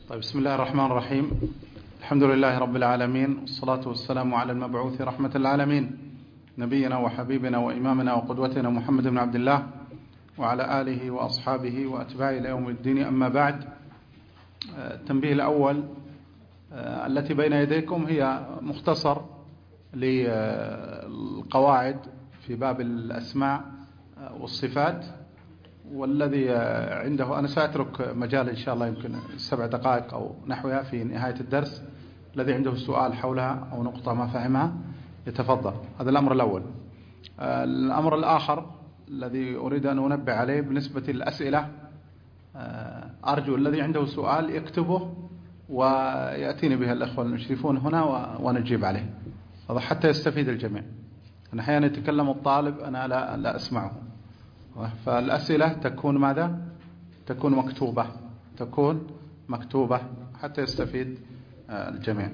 طيب، بسم الله الرحمن الرحيم. الحمد لله رب العالمين، والصلاة والسلام على المبعوث رحمة العالمين، نبينا وحبيبنا وإمامنا وقدوتنا محمد بن عبد الله وعلى آله وأصحابه وأتباعه إلى يوم الدين. أما بعد، التنبيه الأول التي بين يديكم هي مختصر للقواعد في باب الأسماء والصفات، والذي عنده أنا سأترك مجال إن شاء الله يمكن 7 دقائق أو نحوها في نهاية الدرس. الذي عنده سؤال حولها أو نقطة ما فهمها يتفضل. هذا الأمر الأول. الأمر الآخر الذي أريد أن أنبه عليه بالنسبة للأسئلة، أرجو الذي عنده سؤال يكتبه ويأتيني بها الأخوة المشرفون هنا ونجيب عليه، هذا حتى يستفيد الجميع. أنا أحيانا يتكلم الطالب أنا لا أسمعه، فالأسئلة تكون ماذا؟ تكون مكتوبة حتى يستفيد الجميع.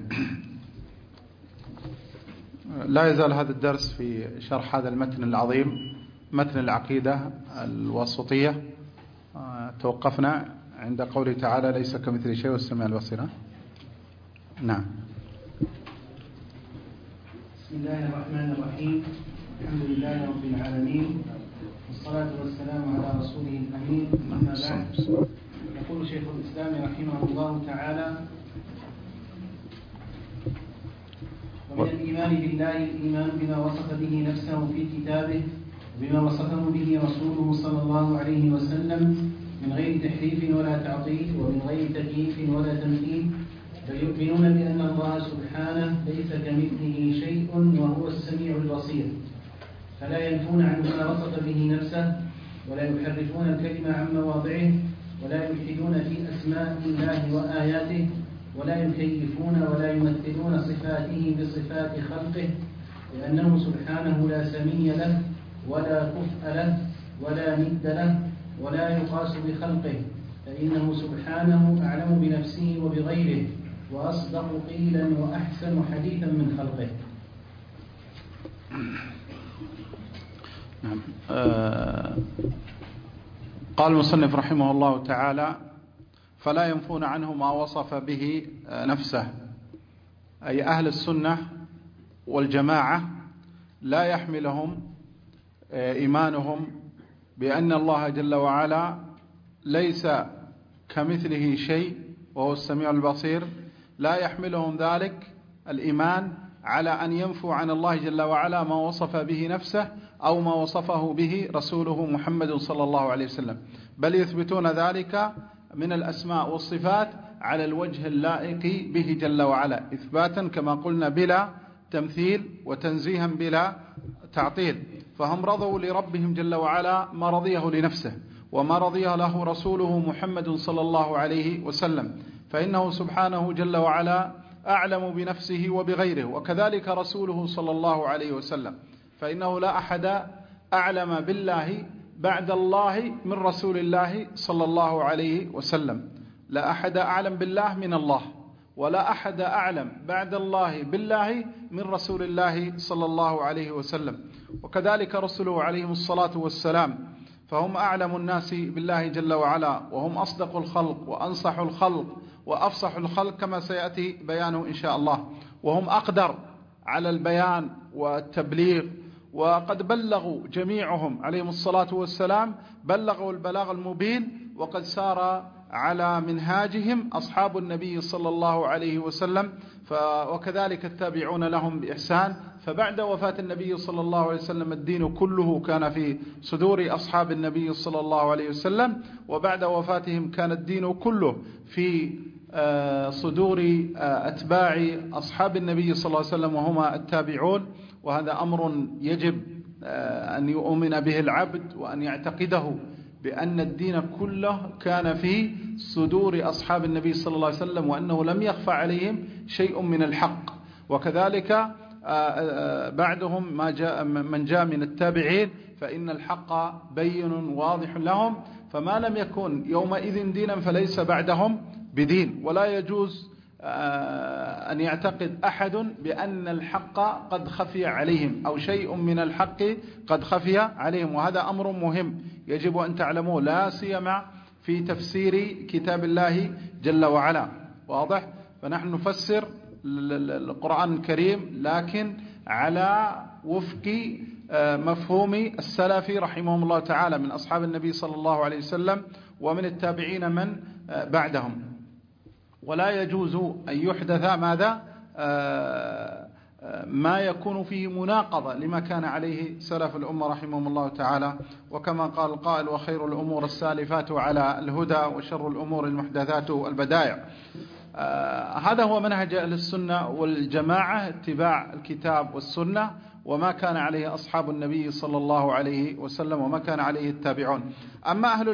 لا يزال هذا الدرس في شرح هذا المتن العظيم، متن العقيدة الواسطية. توقفنا عند قوله تعالى: ليس كمثل شيء والسميع البصير. نعم. بسم الله الرحمن الرحيم. الحمد لله رب العالمين، والصلاة والسلام على رسوله الأمين. أما بعد، يقول شيخ الإسلام رحمه الله تعالى: ومن الإيمان بالله الإيمان بما وصف به نفسه في كتابه وبما وصفه به رسوله صلى الله عليه وسلم من غير تحريف ولا تعطيل ومن غير تكييف ولا تمثيل، فيؤمنون بأن الله سبحانه ليس كمثله شيء وهو السميع البصير، فلا ينفون عنه ما وصف به نفسه ولا يحرفون الكلمة عن مواضعه ولا يلحدون في أسماء الله وآياته ولا يكيفون ولا يمثلون صفاته بصفات خلقه، لأنه سبحانه لا سمي له ولا كفء له ولا ند له ولا يقاس بخلقه، فإنه سبحانه أعلم بنفسه وبغيره وأصدق قيلا وأحسن حديثا من خلقه. نعم. قال المصنف رحمه الله تعالى: فلا ينفون عنه ما وصف به نفسه، أي أهل السنة والجماعة لا يحملهم إيمانهم بأن الله جل وعلا ليس كمثله شيء وهو السميع البصير، لا يحملهم ذلك الإيمان على أن ينفوا عن الله جل وعلا ما وصف به نفسه أو ما وصفه به رسوله محمد صلى الله عليه وسلم، بل يثبتون ذلك من الأسماء والصفات على الوجه اللائق به جل وعلا، إثباتا كما قلنا بلا تمثيل وتنزيها بلا تعطيل. فهم رضوا لربهم جل وعلا ما رضيه لنفسه وما رضيه له رسوله محمد صلى الله عليه وسلم، فإنه سبحانه جل وعلا أعلم بنفسه وبغيره، وكذلك رسوله صلى الله عليه وسلم، فإنه لا أحد أعلم بالله بعد الله من رسول الله صلى الله عليه وسلم. لا أحد أعلم بالله من الله، ولا أحد أعلم بعد الله بالله من رسول الله صلى الله عليه وسلم، وكذلك رسله عليهم الصلاة والسلام، فهم أعلم الناس بالله جل وعلا، وهم أصدق الخلق وأنصح الخلق وأفصح الخلق كما سيأتي بيانه إن شاء الله، وهم أقدر على البيان والتبليغ، وقد بلغوا جميعهم عليهم الصلاة والسلام، بلغوا البلاغ المبين، وقد سار على منهاجهم أصحاب النبي صلى الله عليه وسلم، وكذلك التابعون لهم بإحسان. فبعد وفاة النبي صلى الله عليه وسلم الدين كله كان في صدور أصحاب النبي صلى الله عليه وسلم، وبعد وفاتهم كان الدين كله في صدور أتباع أصحاب النبي صلى الله عليه وسلم وهما التابعون. وهذا أمر يجب أن يؤمن به العبد وأن يعتقده، بأن الدين كله كان في صدور أصحاب النبي صلى الله عليه وسلم، وأنه لم يخفى عليهم شيء من الحق. وكذلك بعدهم من جاء من التابعين، فإن الحق بين واضح لهم، فما لم يكن يومئذ دينا فليس بعدهم بدين. ولا يجوز أن يعتقد أحد بأن الحق قد خفي عليهم أو شيء من الحق قد خفي عليهم، وهذا أمر مهم يجب أن تعلموه، لا سيما في تفسير كتاب الله جل وعلا. واضح؟ فنحن نفسر القرآن الكريم لكن على وفق مفهوم السلف رحمهم الله تعالى من أصحاب النبي صلى الله عليه وسلم ومن التابعين من بعدهم. ولا يجوز أن يحدث ماذا؟ ما يكون فيه مناقضة لما كان عليه سلف الأمة رحمهم الله تعالى. وكما قال القائل: وخير الأمور السالفات على الهدى وشر الأمور المحدثات البدائع. هذا هو منهج أهل السنة والجماعة، اتباع الكتاب والسنة وما كان عليه أصحاب النبي صلى الله عليه وسلم وما كان عليه التابعون. أما أهل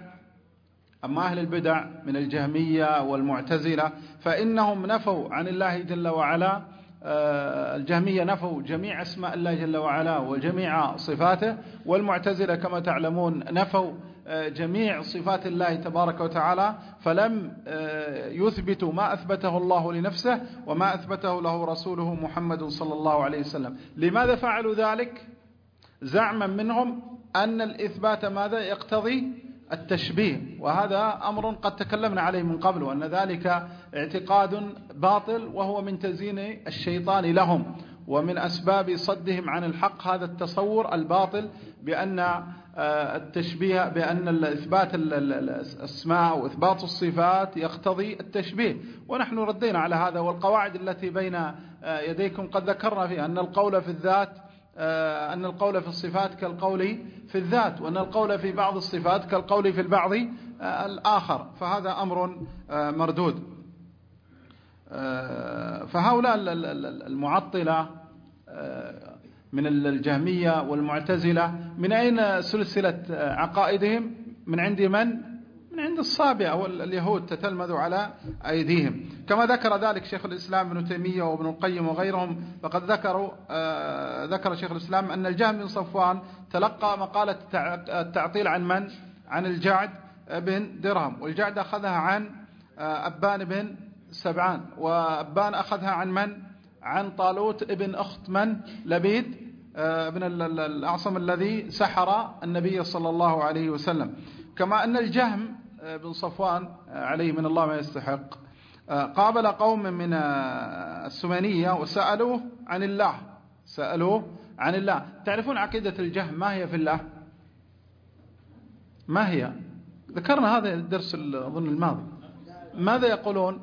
البدع من الجهمية والمعتزلة فإنهم نفوا عن الله جل وعلا. الجهمية نفوا جميع أسماء الله جل وعلا وجميع صفاته، والمعتزلة كما تعلمون نفوا جميع صفات الله تبارك وتعالى، فلم يثبتوا ما أثبته الله لنفسه وما أثبته له رسوله محمد صلى الله عليه وسلم. لماذا فعلوا ذلك؟ زعما منهم أن الإثبات ماذا يقتضي التشبيه، وهذا أمر قد تكلمنا عليه من قبل، وأن ذلك اعتقاد باطل وهو من تزيين الشيطان لهم ومن أسباب صدهم عن الحق، هذا التصور الباطل بأن التشبيه، بأن إثبات الأسماء وإثبات الصفات يقتضي التشبيه. ونحن ردينا على هذا، والقواعد التي بين يديكم قد ذكرنا فيها أن القول في الذات، أن القول في الصفات كالقول في الذات، وأن القول في بعض الصفات كالقول في البعض الآخر، فهذا أمر مردود. فهؤلاء المعطلة من الجهمية والمعتزلة من أين سلسلة عقائدهم؟ من عند من؟ من عند الصابئة واليهود، تتلمذوا على أيديهم، كما ذكر ذلك شيخ الإسلام ابن تيمية وابن القيم وغيرهم. فقد ذكر شيخ الإسلام أن الجهم بن صفوان تلقى مقالة التعطيل عن من؟ عن الجعد بن درهم، والجعد أخذها عن أبان بن سبعان، وأبان أخذها عن من؟ عن طالوت ابن أخت من؟ لبيد ابن الأعصم الذي سحر النبي صلى الله عليه وسلم. كما أن الجهم بن صفوان عليه من الله ما يستحق قابل قوم من السمانية وسألوه عن الله، سألوه عن الله. تعرفون عقيدة الجهم ما هي في الله؟ ما هي؟ ذكرنا هذا الدرس أظن الماضي. ماذا يقولون؟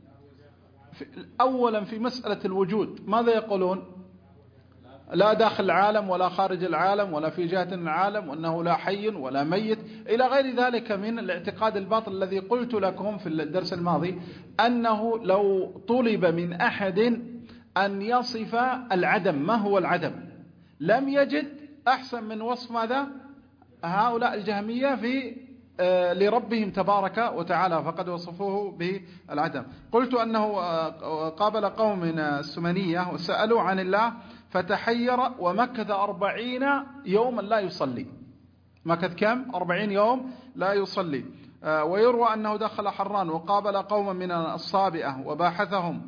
أولا في مسألة الوجود ماذا يقولون؟ لا داخل العالم ولا خارج العالم ولا في جهة العالم، وأنه لا حي ولا ميت إلى غير ذلك من الاعتقاد الباطل الذي قلت لكم في الدرس الماضي أنه لو طلب من أحد أن يصف العدم، ما هو العدم؟ لم يجد أحسن من وصف ماذا؟ هؤلاء الجهمية في لربهم تبارك وتعالى، فقد وصفوه بالعدم. قلت أنه قابل قوم من السمنية وسألوا عن الله فتحير ومكث 40 يوما لا يصلي. مكث كم؟ 40 يوم لا يصلي. ويروى أنه دخل حران وقابل قوما من الصابئة وباحثهم،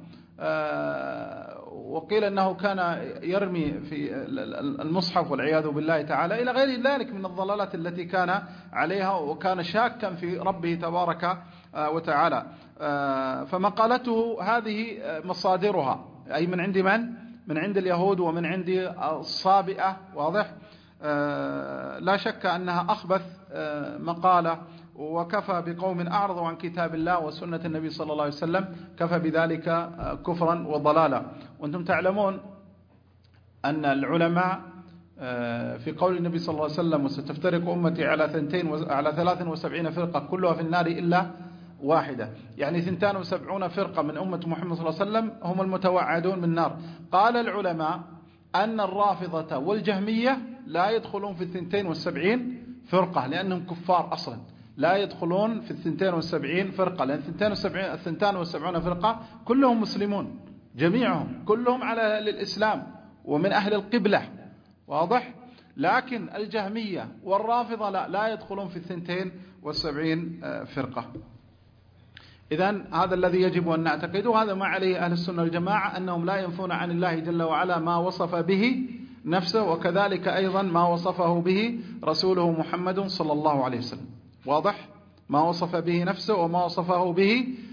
وقيل أنه كان يرمي في المصحف والعياذ بالله تعالى إلى غير ذلك من الضلالات التي كان عليها، وكان شاكا في ربه تبارك وتعالى. فمقالته هذه مصادرها أي من عند من؟ من عند اليهود ومن عند الصابئة، واضح؟ لا شك أنها أخبث مقالة، وكفى بقوم أعرضوا عن كتاب الله وسنة النبي صلى الله عليه وسلم، كفى بذلك كفرا وضلالا. وأنتم تعلمون أن العلماء في قول النبي صلى الله عليه وسلم وستفترق أمتي على 73 فرقة كلها في النار إلا واحدة، يعني 72 فرقة من أمة محمد صلى الله عليه وسلم هم المتوعدون بالنار. قال العلماء أن الرافضة والجهمية لا يدخلون في 72 فرقة لأنهم كفار أصلا، لا يدخلون في 72 فرقة، لأن 72 فرقة كلهم مسلمون، جميعهم كلهم على الإسلام ومن أهل القبلة، واضح؟ لكن الجهمية والرافضة لا يدخلون في 72 فرقة. إذن هذا الذي يجب أن نعتقده، وهذا ما عليه أهل السنة والجماعة، أنهم لا ينفون عن الله جل وعلا ما وصف به نفسه، وكذلك أيضا ما وصفه به رسوله محمد صلى الله عليه وسلم. واضح؟ ما وصف به نفسه وما وصفه به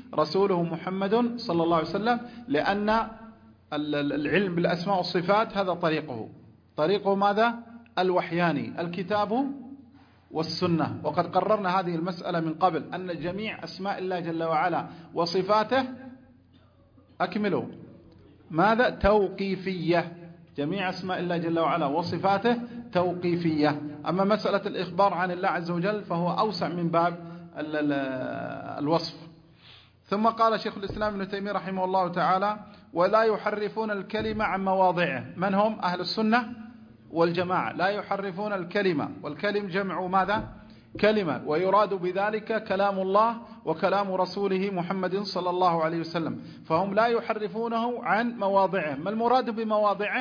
رسوله محمد صلى الله عليه وسلم، لأن العلم بالأسماء والصفات هذا طريقه ماذا؟ الوحياني، الكتاب والسنة. وقد قررنا هذه المسألة من قبل، أن جميع أسماء الله جل وعلا وصفاته أكملوا ماذا؟ توقيفية. جميع أسماء الله جل وعلا وصفاته توقيفية. أما مسألة الإخبار عن الله عز وجل فهو أوسع من باب الوصف. ثم قال شيخ الإسلام ابن تيمية رحمه الله تعالى: ولا يحرفون الكلمة عن مواضعه. من هم؟ أهل السنة والجماعة. لا يحرفون الكلمة، والكلم جمع ماذا؟ كلمة، ويراد بذلك كلام الله وكلام رسوله محمد صلى الله عليه وسلم، فهم لا يحرفونه عن مواضعه. ما المراد بمواضعه؟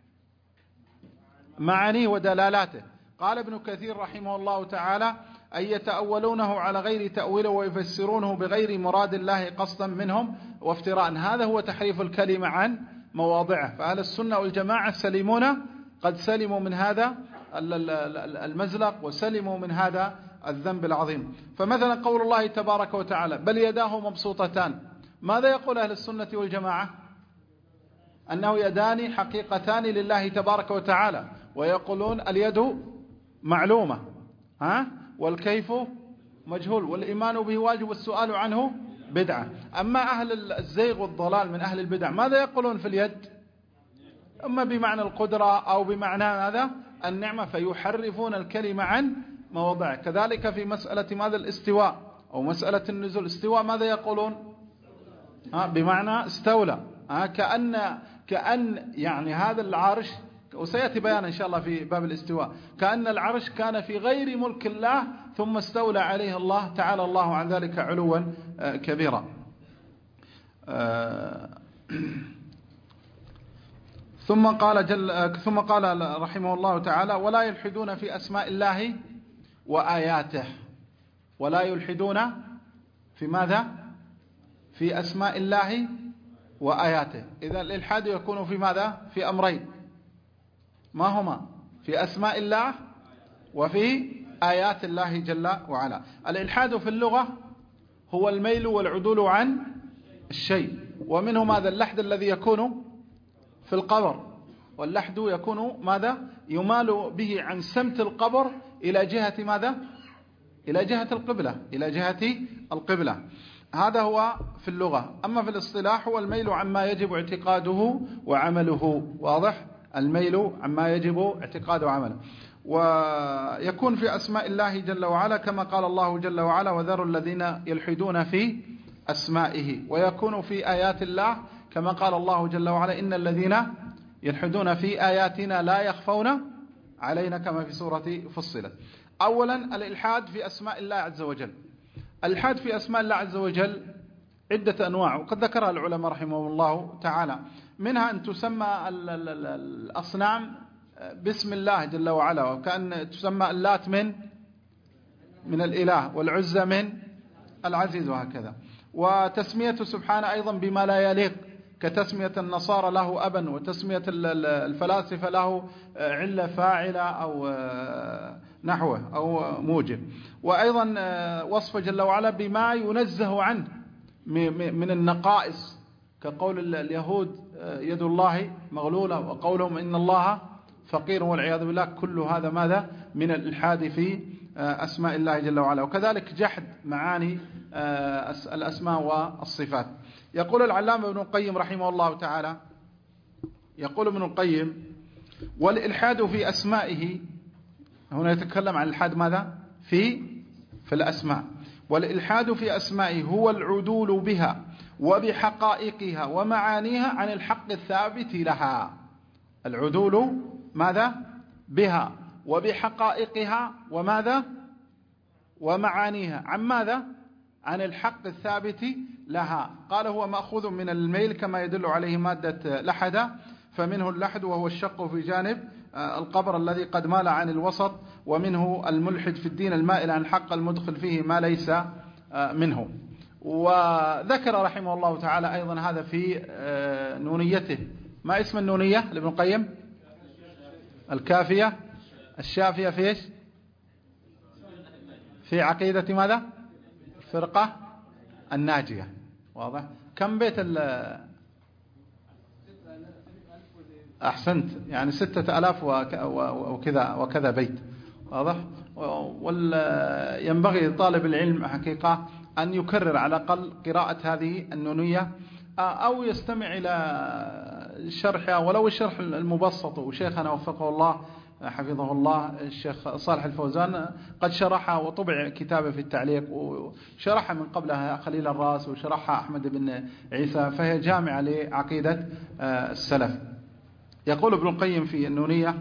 معانيه ودلالاته. قال ابن كثير رحمه الله تعالى: أن يتأولونه على غير تأويله ويفسرونه بغير مراد الله قصدا منهم وافتراء. هذا هو تحريف الكلمة عن مواضعه. فأهل السنة والجماعة سلمون، قد سلموا من هذا المزلق وسلموا من هذا الذنب العظيم. فمثلا قول الله تبارك وتعالى: بل يداه مبسوطتان. ماذا يقول أهل السنة والجماعة؟ أنه يدان حقيقتان لله تبارك وتعالى، ويقولون اليد معلومة والكيف مجهول، والإيمان به واجب والسؤال عنه بدعة. أما أهل الزيغ والضلال من أهل البدع ماذا يقولون في اليد؟ أما بمعنى القدرة أو بمعنى هذا النعمة، فيحرفون الكلمة عن مواضعه. كذلك في مسألة ماذا؟ الاستواء أو مسألة النزول. استواء ماذا يقولون؟ بمعنى استولى. كأن يعني هذا العرش، وسيأتي بيان إن شاء الله في باب الاستواء، كأن العرش كان في غير ملك الله ثم استولى عليه الله تعالى الله عن ذلك علوا كبيرا. ثم قال رحمه الله تعالى: ولا يلحدون في أسماء الله وآياته. ولا يلحدون في ماذا؟ في أسماء الله وآياته. إذا الإلحاد يكون في ماذا؟ في أمرين، ما هما؟ في أسماء الله وفي آيات الله جل وعلا. الإلحاد في اللغة هو الميل والعدول عن الشيء، ومنه ماذا؟ اللحد الذي يكون في القبر، واللحد يكون ماذا؟ يمال به عن سمت القبر إلى جهة ماذا؟ إلى جهة القبلة، إلى جهة القبلة. هذا هو في اللغة. أما في الاصطلاح هو الميل عما يجب اعتقاده وعمله. واضح؟ الميل عما يجب اعتقاده وعمله. ويكون في أسماء الله جل وعلا كما قال الله جل وعلا: وذروا الذين يلحدون في أسمائه. ويكون في آيات الله كما قال الله جل وعلا: إن الذين يلحدون في آياتنا لا يخفون علينا، كما في سورة فصلت. أولا الإلحاد في أسماء الله عز وجل. الإلحاد في أسماء الله عز وجل عدة أنواع، وقد ذكرها العلماء رحمه الله تعالى. منها أن تسمى الأصنام باسم الله جل وعلا، وكأن تسمى اللات من الإله، والعزى من العزيز، وهكذا. وتسميته سبحانه أيضا بما لا يليق، كتسمية النصارى له أبا، وتسمية الفلاسفة له علة فاعلة أو نحوه أو موجب. وأيضا وصف جل وعلا بما ينزه عنه من النقائص، كقول اليهود يد الله مغلولة، وقولهم إن الله فقير والعياذ بالله. كل هذا ماذا؟ من الإلحاد في أسماء الله جل وعلا. وكذلك جحد معاني الأسماء والصفات. يقول العلامة ابن القيم رحمه الله تعالى، يقول ابن القيم: والإلحاد في أسمائه، هنا يتكلم عن الإلحاد ماذا؟ في الأسماء. والإلحاد في أسمائه هو العدول بها وبحقائقها ومعانيها عن الحق الثابت لها. العدول ماذا؟ بها وبحقائقها وماذا؟ ومعانيها. عن ماذا؟ عن الحق الثابت لها. قال: هو مأخوذ من الميل كما يدل عليه مادة لحد، فمنه اللحد وهو الشق في جانب القبر الذي قد مال عن الوسط، ومنه الملحد في الدين المائل عن الحق المدخل فيه ما ليس منه. وذكر رحمه الله تعالى أيضا هذا في نونيته. ما اسم النونية لابن القيم؟ الكافية الشافية في إيش؟ في عقيدة ماذا؟ الفرقة الناجية. واضح؟ كم بيت أحسنت، يعني 6000 وكذا بيت، واضح؟ ينبغي لطالب العلم حقيقة أن يكرر على الأقل قراءة هذه النونية، أو يستمع إلى شرحها ولو الشرح المبسط. وشيخنا وفقه الله حفظه الله الشيخ صالح الفوزان قد شرحها وطبع كتابه في التعليق، وشرحها من قبلها خليل الراس، وشرحها أحمد بن عيسى، فهي جامعة لعقيدة السلف. يقول ابن القيم في النونية: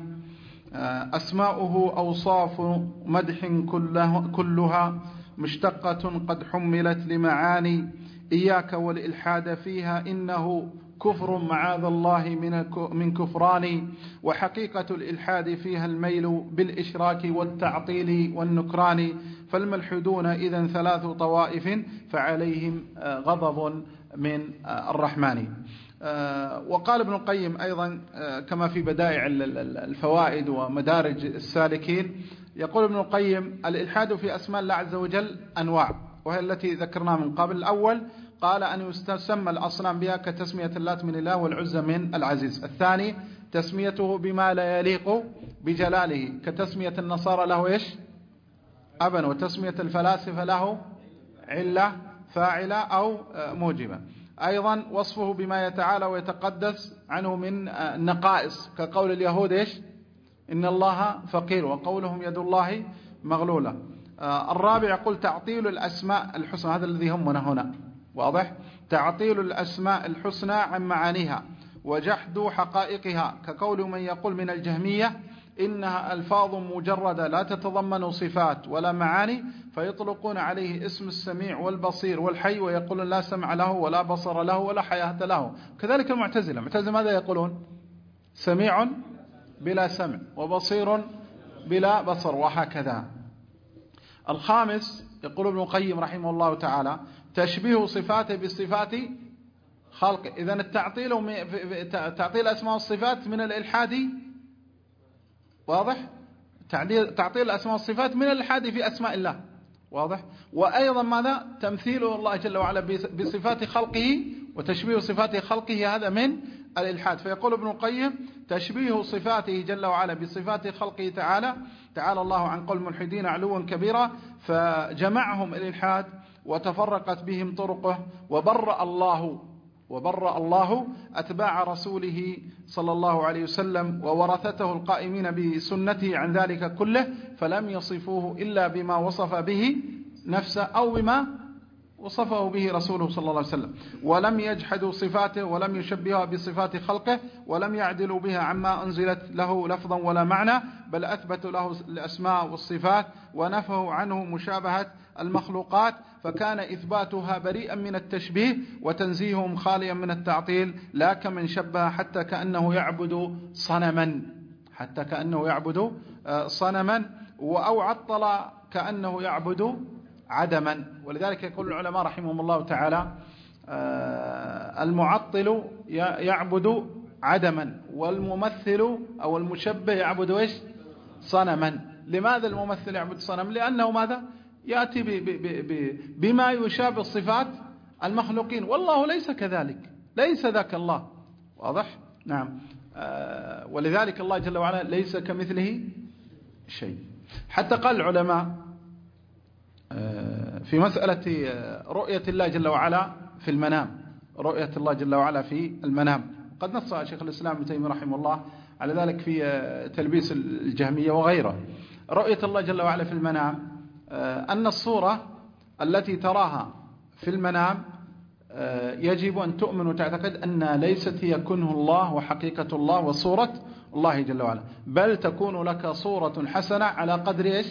أسماؤه أوصاف مدح كلها مشتقة قد حملت لمعاني، إياك والإلحاد فيها إنه كفر معاذ الله من كفران، وحقيقة الإلحاد فيها الميل بالإشراك والتعطيل والنكران، فالملحدون إذن 3 طوائف فعليهم غضب من الرحمن. وقال ابن القيم أيضا كما في بدائع الفوائد ومدارج السالكين، يقول ابن القيم: الإلحاد في أسماء الله عز وجل أنواع، وهي التي ذكرناها من قبل. الأول قال أن يستسمى الأصنام بها كتسمية اللات من الله والعزى من العزيز. الثاني تسميته بما لا يليق بجلاله كتسمية النصارى له إيش؟ أبا، وتسمية الفلاسفة له علة فاعلة أو موجبة. أيضا وصفه بما يتعالى ويتقدس عنه من النقائص كقول اليهود إيش؟ إن الله فقير، وقولهم يد الله مغلولة. الرابع يقول تعطيل الأسماء الحسنى، هذا الذي همنا هنا، واضح؟ تعطيل الأسماء الحسنى عن معانيها وجحد حقائقها كقول من يقول من الجهمية إنها ألفاظ مجردة لا تتضمن صفات ولا معاني، فيطلقون عليه اسم السميع والبصير والحي، ويقولون لا سمع له ولا بصر له ولا حياة له. كذلك المعتزلة ماذا يقولون؟ سميع بلا سمع وبصير بلا بصر، وهكذا. الخامس يقول ابن القيم رحمه الله تعالى: تشبيه صفاته بصفات خلقه. إذن تعطيل أسماء والصفات من الإلحاد، واضح؟ تعطيل الأسماء والصفات من الإلحاد في أسماء الله، واضح؟ وأيضا ماذا؟ تمثيل الله جل وعلا بصفات خلقه وتشبيه صفات خلقه، هذا من الإلحاد. فيقول ابن القيم: تشبيه صفاته جل وعلا بصفات خلقه تعالى الله عن قول الملحدين علوا كبيرا، فجمعهم الإلحاد وتفرقت بهم طرقه، وبرأ الله أتباع رسوله صلى الله عليه وسلم وورثته القائمين بسنته عن ذلك كله، فلم يصفوه إلا بما وصف به نفسه أو بما وصفه به رسوله صلى الله عليه وسلم، ولم يجحدوا صفاته ولم يشبهها بصفات خلقه، ولم يعدلوا بها عما أنزلت له لفظا ولا معنى، بل أثبتوا له الأسماء والصفات ونفوا عنه مشابهة المخلوقات، فكان إثباتها بريئا من التشبيه وتنزيههم خاليا من التعطيل، لا كمن شبه حتى كأنه يعبد صنما أو عطل كأنه يعبد عدما. ولذلك يقول العلماء رحمهم الله تعالى: المعطل يعبد عدما، والممثل أو المشبه يعبد إيش؟ صنما. لماذا الممثل يعبد صنم؟ لأنه ماذا؟ يأتي بما يشابه صفات المخلوقين، والله ليس كذلك، ليس ذاك الله، واضح؟ نعم. ولذلك الله جل وعلا ليس كمثله شيء. حتى قال العلماء في مسألة رؤية الله جل وعلا في المنام، رؤية الله جل وعلا في المنام، قد نص شيخ الإسلام ابن تيمية رحمه الله على ذلك في تلبيس الجهمية وغيره. رؤية الله جل وعلا في المنام أن الصورة التي تراها في المنام يجب أن تؤمن وتعتقد أن ليست هي كنه الله وحقيقة الله وصورة الله جل وعلا، بل تكون لك صورة حسنة على قدر إيش؟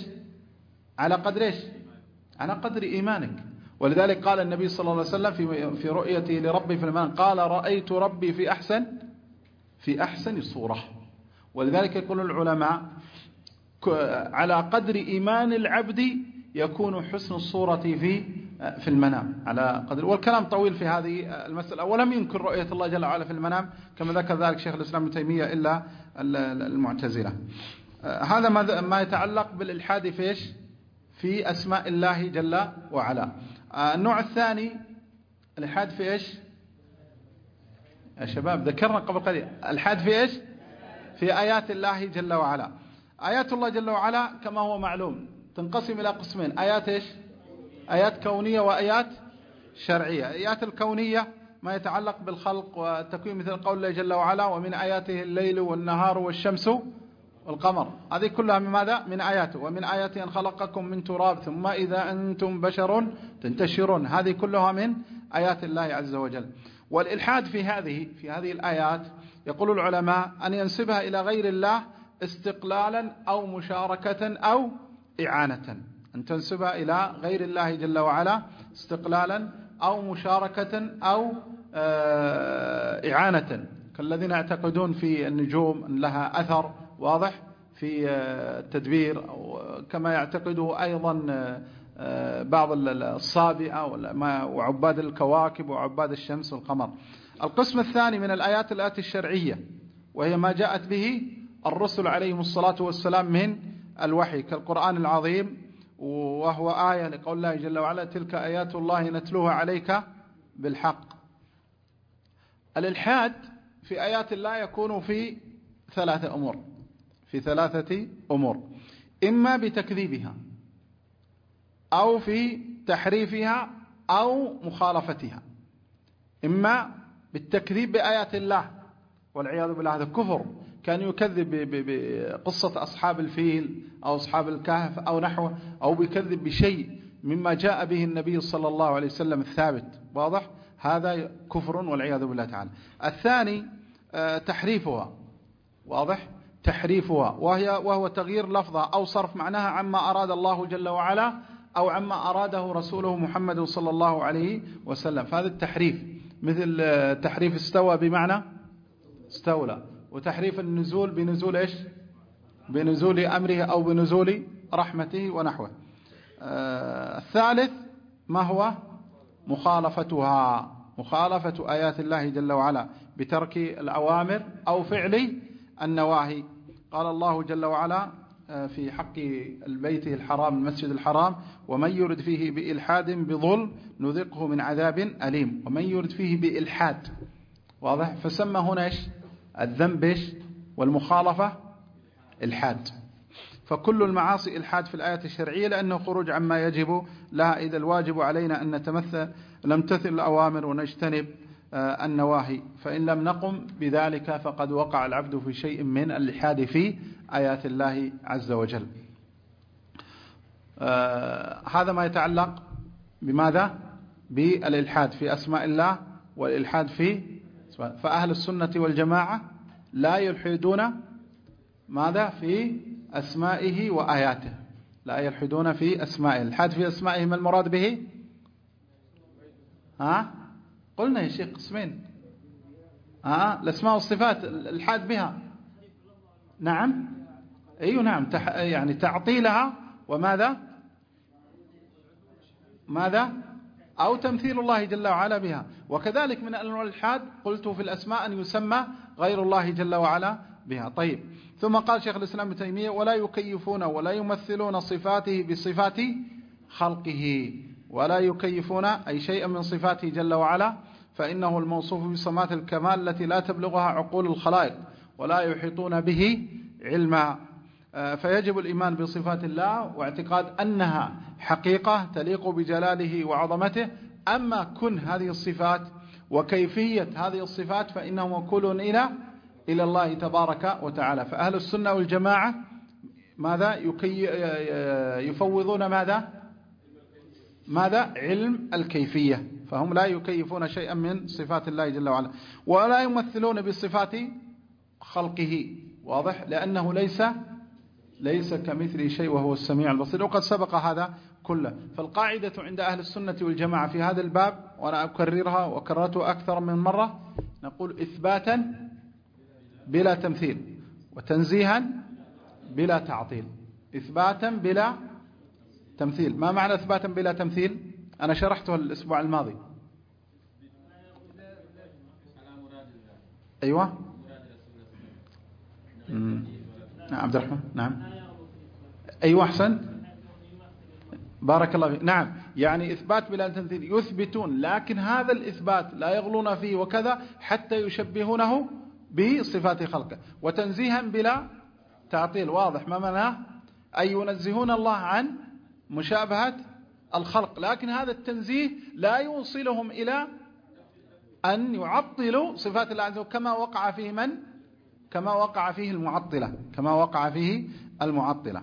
على قدر إيمانك. ولذلك قال النبي صلى الله عليه وسلم في رؤيته لربه في المنام: قال رأيت ربي في أحسن صورة. ولذلك يقول العلماء: على قدر إيمان العبد يكون حسن الصورة في المنام، على قدر. والكلام طويل في هذه المسألة، ولم ينكر رؤية الله جل وعلا في المنام كما ذكر ذلك شيخ الإسلام ابن تيمية إلا المعتزلة. هذا ما يتعلق بالإلحاد في أسماء الله جل وعلا. النوع الثاني الإلحاد في إيش يا شباب؟ ذكرنا قبل قليل الإلحاد في إيش؟ في آيات الله جل وعلا. آيات الله جل وعلا كما هو معلوم تنقسم إلى قسمين: آيات إيش؟ آيات كونية وآيات شرعية. آيات الكونية ما يتعلق بالخلق والتكوين، مثل قول الله جل وعلا: ومن آياته الليل والنهار والشمس والقمر. هذه كلها من ماذا؟ من آياته. ومن آياته أن خلقكم من تراب ثم إذا أنتم بشر تنتشرون. هذه كلها من آيات الله عز وجل. والإلحاد في هذه الآيات يقول العلماء أن ينسبها إلى غير الله استقلالا أو مشاركة أو إعانة. أن تنسبها إلى غير الله جل وعلا استقلالا أو مشاركة أو إعانة، كالذين يعتقدون في النجوم أن لها أثر واضح في التدبير، أو كما يعتقده أيضا بعض الصابئة وعباد الكواكب وعباد الشمس والقمر. القسم الثاني من الآيات الشرعية، وهي ما جاءت به الرسل عليهم الصلاة والسلام من الوحي كالقرآن العظيم، وهو آية لقول الله جل وعلا: تلك آيات الله نتلوها عليك بالحق. الإلحاد في آيات الله يكون في ثلاثة أمور: إما بتكذيبها، أو في تحريفها، أو مخالفتها. إما بالتكذيب بآيات الله والعياذ بالله، هذا كفر، كان يكذب بقصة أصحاب الفيل أو أصحاب الكهف أو نحوه، أو بيكذب بشيء مما جاء به النبي صلى الله عليه وسلم الثابت، واضح؟ هذا كفر والعياذ بالله تعالى. الثاني تحريفها، واضح؟ تحريفها وهو تغيير لفظها أو صرف معناها عما أراد الله جل وعلا أو عما أراده رسوله محمد صلى الله عليه وسلم، فهذا التحريف. مثل تحريف استوى بمعنى استولى، وتحريف النزول بنزول إيش؟ بنزول أمره أو بنزول رحمته ونحوه. الثالث ما هو؟ مخالفة آيات الله جل وعلا بترك الأوامر أو فعل النواهي. قال الله جل وعلا في حق البيت الحرام المسجد الحرام: ومن يرد فيه بإلحاد بظلم نذقه من عذاب أليم. ومن يرد فيه بإلحاد، واضح؟ فسمى هنا إيش؟ الذنب إيش؟ والمخالفة إلحاد. فكل المعاصي إلحاد في الآيات الشرعية، لأنه خروج عما يجب لها. إذا الواجب علينا أن نمتثل الأوامر ونجتنب النواهي، فإن لم نقم بذلك فقد وقع العبد في شيء من الإلحاد في آيات الله عز وجل. هذا ما يتعلق بماذا؟ بالإلحاد في أسماء الله والإلحاد في. فأهل السنة والجماعة لا يلحدون ماذا؟ في أسمائه وآياته، لا يلحدون في أسمائه. الإلحاد في أسمائه ما المراد به؟ قلنا يا شيخ قسمين. الأسماء والصفات الإلحاد بها، نعم، أيوة نعم، يعني تعطيلها، وماذا؟ أو تمثيل الله جل وعلا بها. وكذلك من أنواع الإلحاد قلت في الأسماء أن يسمى غير الله جل وعلا بها. طيب، ثم قال شيخ الإسلام ابن تيمية: ولا يكيفون ولا يمثلون صفاته بصفات خلقه. ولا يكيفون أي شيئا من صفاته جل وعلا، فإنه الموصوف بصفات الكمال التي لا تبلغها عقول الخلائق ولا يحيطون به علما. فيجب الإيمان بصفات الله واعتقاد أنها حقيقة تليق بجلاله وعظمته. أما كن هذه الصفات وكيفية هذه الصفات فإنه موكول إلى الله تبارك وتعالى. فأهل السنة والجماعة ماذا؟ يفوضون ماذا؟ علم الكيفية، فهم لا يكيفون شيئا من صفات الله جل وعلا. ولا يمثلون بصفات خلقه، واضح؟ لأنه ليس كمثله شيء وهو السميع البصير، وقد سبق هذا كله. فالقاعدة عند أهل السنة والجماعة في هذا الباب، وأنا أكررها وكررتها أكثر من مرة، نقول: إثباتا بلا تمثيل، وتنزيها بلا تعطيل. إثباتا بلا تمثيل. ما معنى إثباتا بلا تمثيل؟ أنا شرحته الأسبوع الماضي. أيوة، عبد الرحمن، نعم، أيوة، أحسن، بارك الله فيك. نعم، يعني إثبات بلا تمثيل، يثبتون لكن هذا الإثبات لا يغلون فيه وكذا حتى يشبهونه بصفات خلقه، وتنزيها بلا تعطيل. واضح ما معناه؟ أي ينزهون الله عن مشابهة الخلق، لكن هذا التنزيه لا يوصلهم إلى أن يعطلوا صفات الله عز وجل كما وقع فيه من؟ كما وقع فيه المعطلة، كما وقع فيه المعطلة.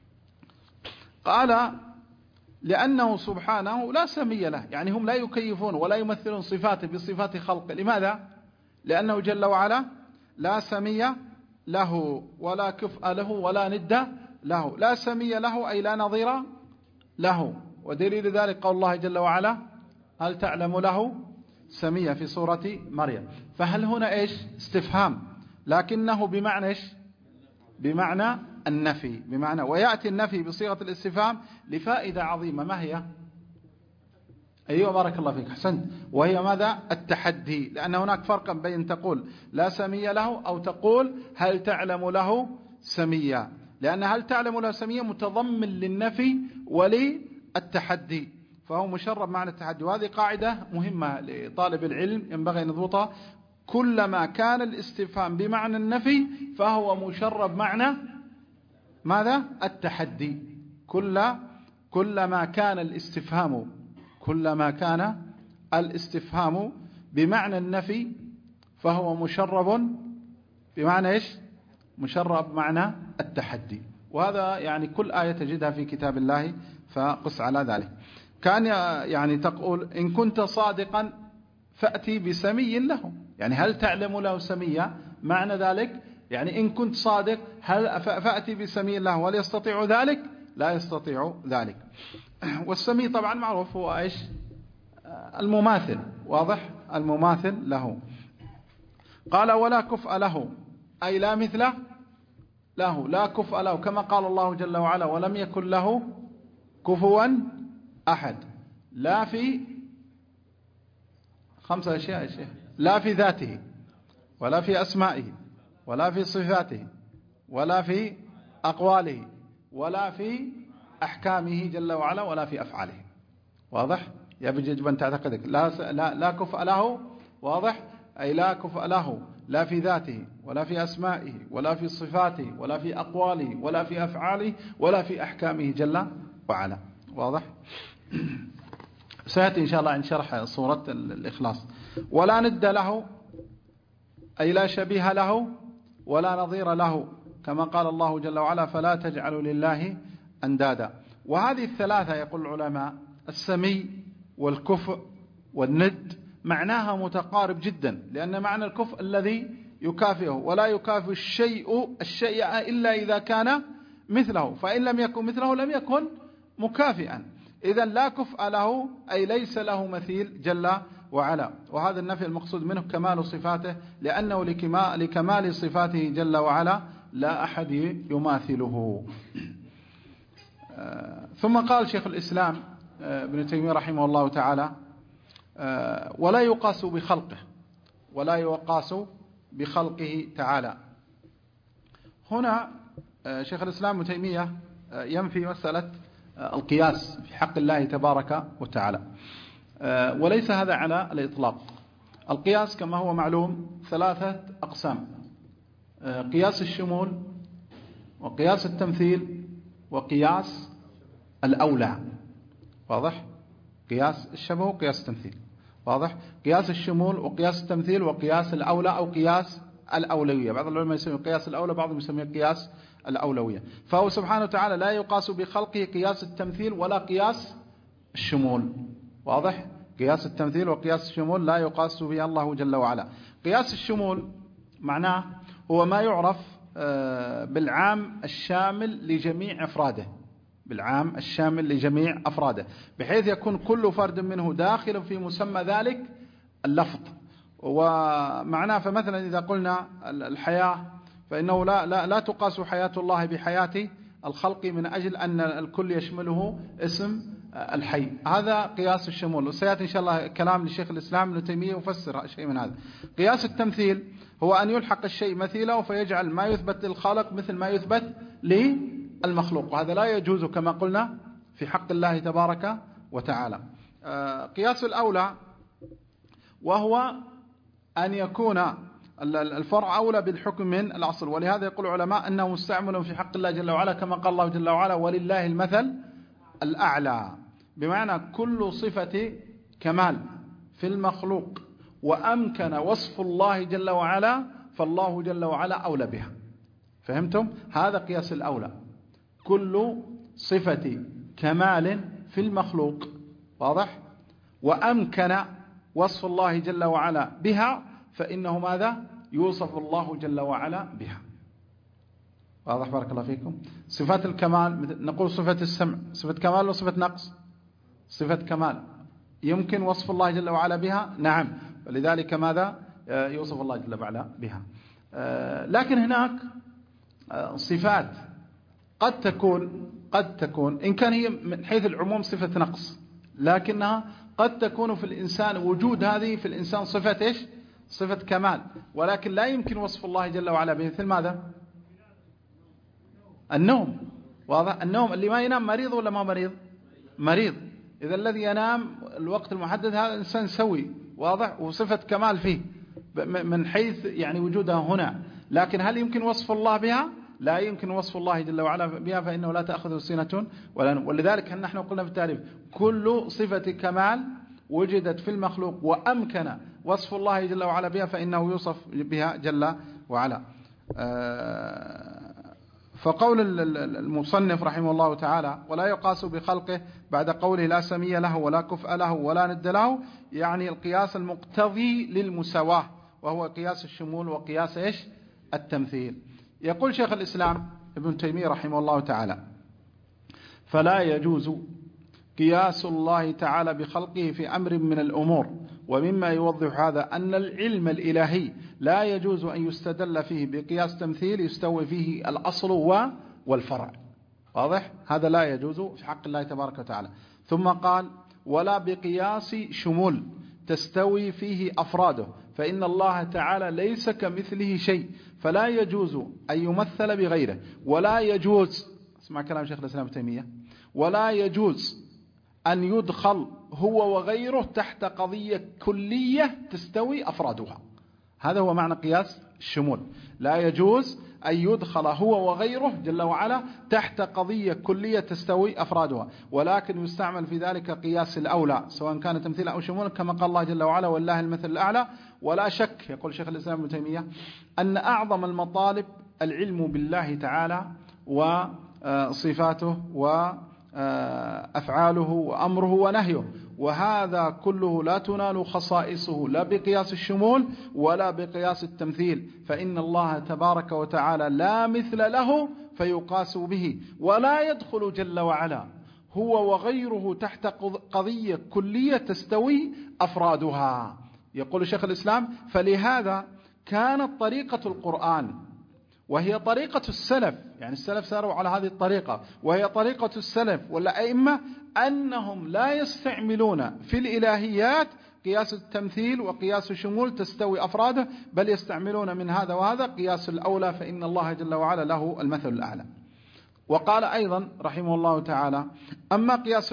قال لأنه سبحانه لا سمي له، يعني هم لا يكيفون ولا يمثلون صفاته بصفات خلقه. لماذا؟ لأنه جل وعلا لا سمي له ولا كفء له ولا ند له. لا سمي له أي لا نظير له، ودليل ذلك قول الله جل وعلا هل تعلم له سمية في سورة مريم. فهل هنا إيش؟ استفهام، لكنه بمعنى إيش؟ بمعنى النفي، بمعنى، ويأتي النفي بصيغة الاستفهام لفائدة عظيمة. ما هي؟ أيوة بارك الله فيك، حسنت. وهي ماذا؟ التحدي. لأن هناك فرقا بين تقول لا سمي له أو تقول هل تعلم له سميا، لأن هل تعلم له سميا متضمن للنفي وللتحدي، فهو مشرب معنى التحدي. وهذه قاعدة مهمة لطالب العلم ينبغي أن يضبطها. كلما كان الاستفهام بمعنى النفي فهو مشرب معنى ماذا؟ التحدي. كلما كان الاستفهام بمعنى النفي فهو مشرب بمعنى إيش؟ مشرب معنى التحدي. وهذا يعني كل آية تجدها في كتاب الله، فقس على ذلك. كان يعني تقول إن كنت صادقا فأتي بسمي له، يعني هل تعلم له سميا؟ معنى ذلك يعني إن كنت صادق هل فأتي بسمي له، هل يستطيع ذلك؟ لا يستطيع ذلك. والسمي طبعا معروف هو إيش؟ المماثل، واضح؟ المماثل له. قال ولا كفء له أي لا مثل له، لا كفء له، كما قال الله جل وعلا ولم يكن له كفوا أحد. لا في 5 أشياء، لا في ذاته ولا في أسمائه ولا في صفاته ولا في أقواله ولا في أحكامه جل وعلا ولا في أفعاله. واضح؟ يجب أن تعتقدك لا كفء له، واضح؟ أي لا كفء له لا في ذاته ولا في أسمائه ولا في صفاته ولا في أقواله ولا في أفعاله ولا في أحكامه جل وعلا. واضح؟ سيأتي إن شاء الله عن شرح سورة الإخلاص. ولا ند له أي لا شبيه له ولا نظير له، كما قال الله جل وعلا فلا تجعلوا لله أندادا. وهذه الثلاثة يقول العلماء السمي والكفء والند معناها متقارب جدا، لأن معنى الكفء الذي يكافئه، ولا يكافئ الشيء إلا إذا كان مثله، فإن لم يكن مثله لم يكن مكافئا. إذن لا كفء له أي ليس له مثيل جل وعلا. وهذا النفي المقصود منه كمال صفاته، لأنه لكمال صفاته جل وعلا لا أحد يماثله. ثم قال شيخ الإسلام ابن تيمية رحمه الله تعالى ولا يقاس بخلقه، ولا يقاس بخلقه تعالى. هنا شيخ الإسلام ابن تيمية ينفي مسألة القياس في حق الله تبارك وتعالى، وليس هذا على الإطلاق. القياس كما هو معلوم 3 أقسام: قياس الشمول وقياس التمثيل وقياس الأولى. واضح؟ قياس الشبه وقياس التمثيل. واضح؟ قياس الشمول وقياس التمثيل وقياس الأولى أو قياس الأولوية. بعض العلماء يسميه قياس الأولى، بعضهم يسميه قياس الأولوية. فهو سبحانه وتعالى لا يقاس بخلقه قياس التمثيل ولا قياس الشمول. واضح؟ قياس التمثيل وقياس الشمول لا يقاس به الله جل وعلا. قياس الشمول معناه هو ما يعرف بالعام الشامل لجميع أفراده، بالعام الشامل لجميع أفراده، بحيث يكون كل فرد منه داخل في مسمى ذلك اللفظ. ومعناه فمثلا إذا قلنا الحياة فإنه لا تقاس حياة الله بحياة الخلق من أجل أن الكل يشمله اسم الحي. هذا قياس الشمول، وسيأتي إن شاء الله كلام للشيخ الإسلام ابن تيمية يفسر شيء من هذا. قياس التمثيل هو أن يلحق الشيء مثيله فيجعل ما يثبت للخالق مثل ما يثبت للمخلوق، وهذا لا يجوز كما قلنا في حق الله تبارك وتعالى. قياس الأولى وهو أن يكون الفرع أولى بالحكم من الأصل، ولهذا يقول العلماء أنه مستعمل في حق الله جل وعلا كما قال الله جل وعلا ولله المثل الأعلى، بمعنى كل صفة كمال في المخلوق وأمكن وصف الله جل وعلا فالله جل وعلا أولى بها. فهمتم؟ هذا قياس الأولى، كل صفة كمال في المخلوق، واضح، وأمكن وصف الله جل وعلا بها فإنه ماذا؟ يوصف الله جل وعلا بها. واضح؟ بارك الله فيكم. صفات الكمال نقول صفة السمع صفة كمال وصفة نقص؟ صفة كمال، يمكن وصف الله جل وعلا بها، نعم، ولذلك ماذا؟ يوصف الله جل وعلا بها. لكن هناك صفات قد تكون إن كان هي من حيث العموم صفة نقص، لكنها قد تكون في الإنسان وجود هذه في الإنسان صفة إيش؟ صفة كمال، ولكن لا يمكن وصف الله جل وعلا به، مثل ماذا؟ النوم. واضح؟ النوم اللي ما ينام مريض ولا ما مريض؟ مريض. إذا الذي ينام الوقت المحدد هذا إنسان سوي، واضح، وصفة كمال فيه من حيث يعني وجودها هنا، لكن هل يمكن وصف الله بها؟ لا يمكن وصف الله جل وعلا بها، فإنه لا تأخذه سنة ولا نوم. ولذلك نحن قلنا في التعريف كل صفة كمال وجدت في المخلوق وأمكن وصف الله جل وعلا بها فإنه يوصف بها جل وعلا. فقول المصنف رحمه الله تعالى ولا يقاس بخلقه بعد قوله لا سمي له ولا كفء له ولا ند له، يعني القياس المقتضي للمساواة، وهو قياس الشمول وقياس إيش؟ التمثيل. يقول شيخ الإسلام ابن تيمية رحمه الله تعالى فلا يجوز قياس الله تعالى بخلقه في أمر من الأمور، ومما يوضح هذا أن العلم الإلهي لا يجوز أن يستدل فيه بقياس تمثيل يستوي فيه الأصل والفرع. واضح؟ هذا لا يجوز في حق الله تبارك وتعالى. ثم قال ولا بقياس شمول تستوي فيه أفراده، فإن الله تعالى ليس كمثله شيء، فلا يجوز أن يمثل بغيره، ولا يجوز، اسمع كلام شيخ الإسلام ابن تيمية، ولا يجوز أن يدخل هو وغيره تحت قضية كلية تستوي أفرادها. هذا هو معنى قياس الشمول، لا يجوز أن يدخل هو وغيره جل وعلا تحت قضية كلية تستوي أفرادها، ولكن يستعمل في ذلك قياس الأولى سواء كان تمثيلا أو شمولا كما قال الله جل وعلا والله المثل الأعلى. ولا شك يقول شيخ الإسلام ابن تيمية أن أعظم المطالب العلم بالله تعالى وصفاته وأفعاله وأمره ونهيه، وهذا كله لا تنال خصائصه لا بقياس الشمول ولا بقياس التمثيل، فإن الله تبارك وتعالى لا مثل له فيقاس به، ولا يدخل جل وعلا هو وغيره تحت قضية كلية تستوي أفرادها. يقول شيخ الإسلام فلهذا كانت طريقة القرآن وهي طريقة السلف، يعني السلف ساروا على هذه الطريقة وهي طريقة السلف والأئمة، أنهم لا يستعملون في الإلهيات قياس التمثيل وقياس الشمول تستوي أفراده، بل يستعملون من هذا وهذا قياس الأولى، فإن الله جل وعلا له المثل الأعلى. وقال أيضا رحمه الله تعالى أما قياس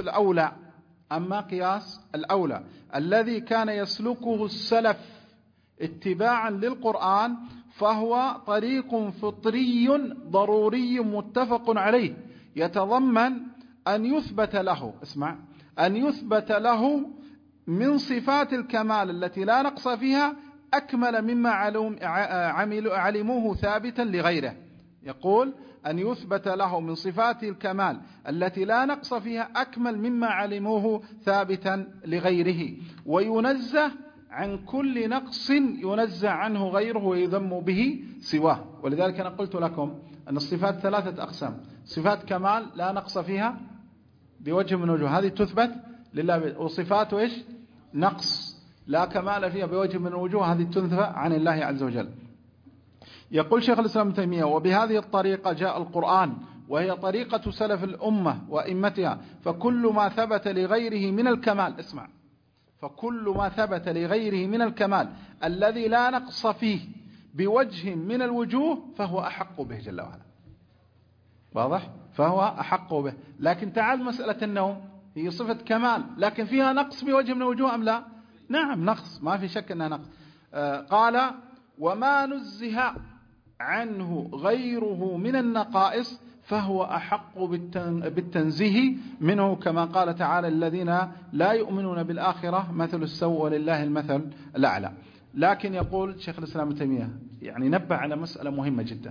الأولى الذي كان يسلكه السلف اتباعا للقرآن فهو طريق فطري ضروري متفق عليه، يتضمن أن يثبت له، اسمع، أن يثبت له من صفات الكمال التي لا نقص فيها أكمل مما علموه ثابتا لغيره. يقول أن يثبت له من صفات الكمال التي لا نقص فيها أكمل مما علموه ثابتا لغيره، وينزه عن كل نقص ينزع عنه غيره ويذم به سواه. ولذلك أنا قلت لكم أن الصفات 3 أقسام: صفات كمال لا نقص فيها بوجه من وجوه، هذه تثبت لله، وصفات إيش؟ نقص لا كمال فيها بوجه من الوجوه، هذه تنفى عن الله عز وجل. يقول شيخ الإسلام ابن تيمية وبهذه الطريقة جاء القرآن، وهي طريقة سلف الأمة وأئمتها، فكل ما ثبت لغيره من الكمال، اسمع، فكل ما ثبت لغيره من الكمال الذي لا نقص فيه بوجه من الوجوه فهو أحق به جل وعلا. واضح؟ فهو أحق به. لكن تعال مسألة النوم، هي صفة كمال، لكن فيها نقص بوجه من الوجوه أم لا؟ نعم نقص، ما في شك أنها نقص. قال وما نزه عنه غيره من النقائص فهو أحق بالتنزيه منه، كما قال تعالى الذين لا يؤمنون بالآخرة مثل السوء ولله المثل الأعلى. لكن يقول شيخ الإسلام ابن تيمية يعني نبه على مسألة مهمة جدا،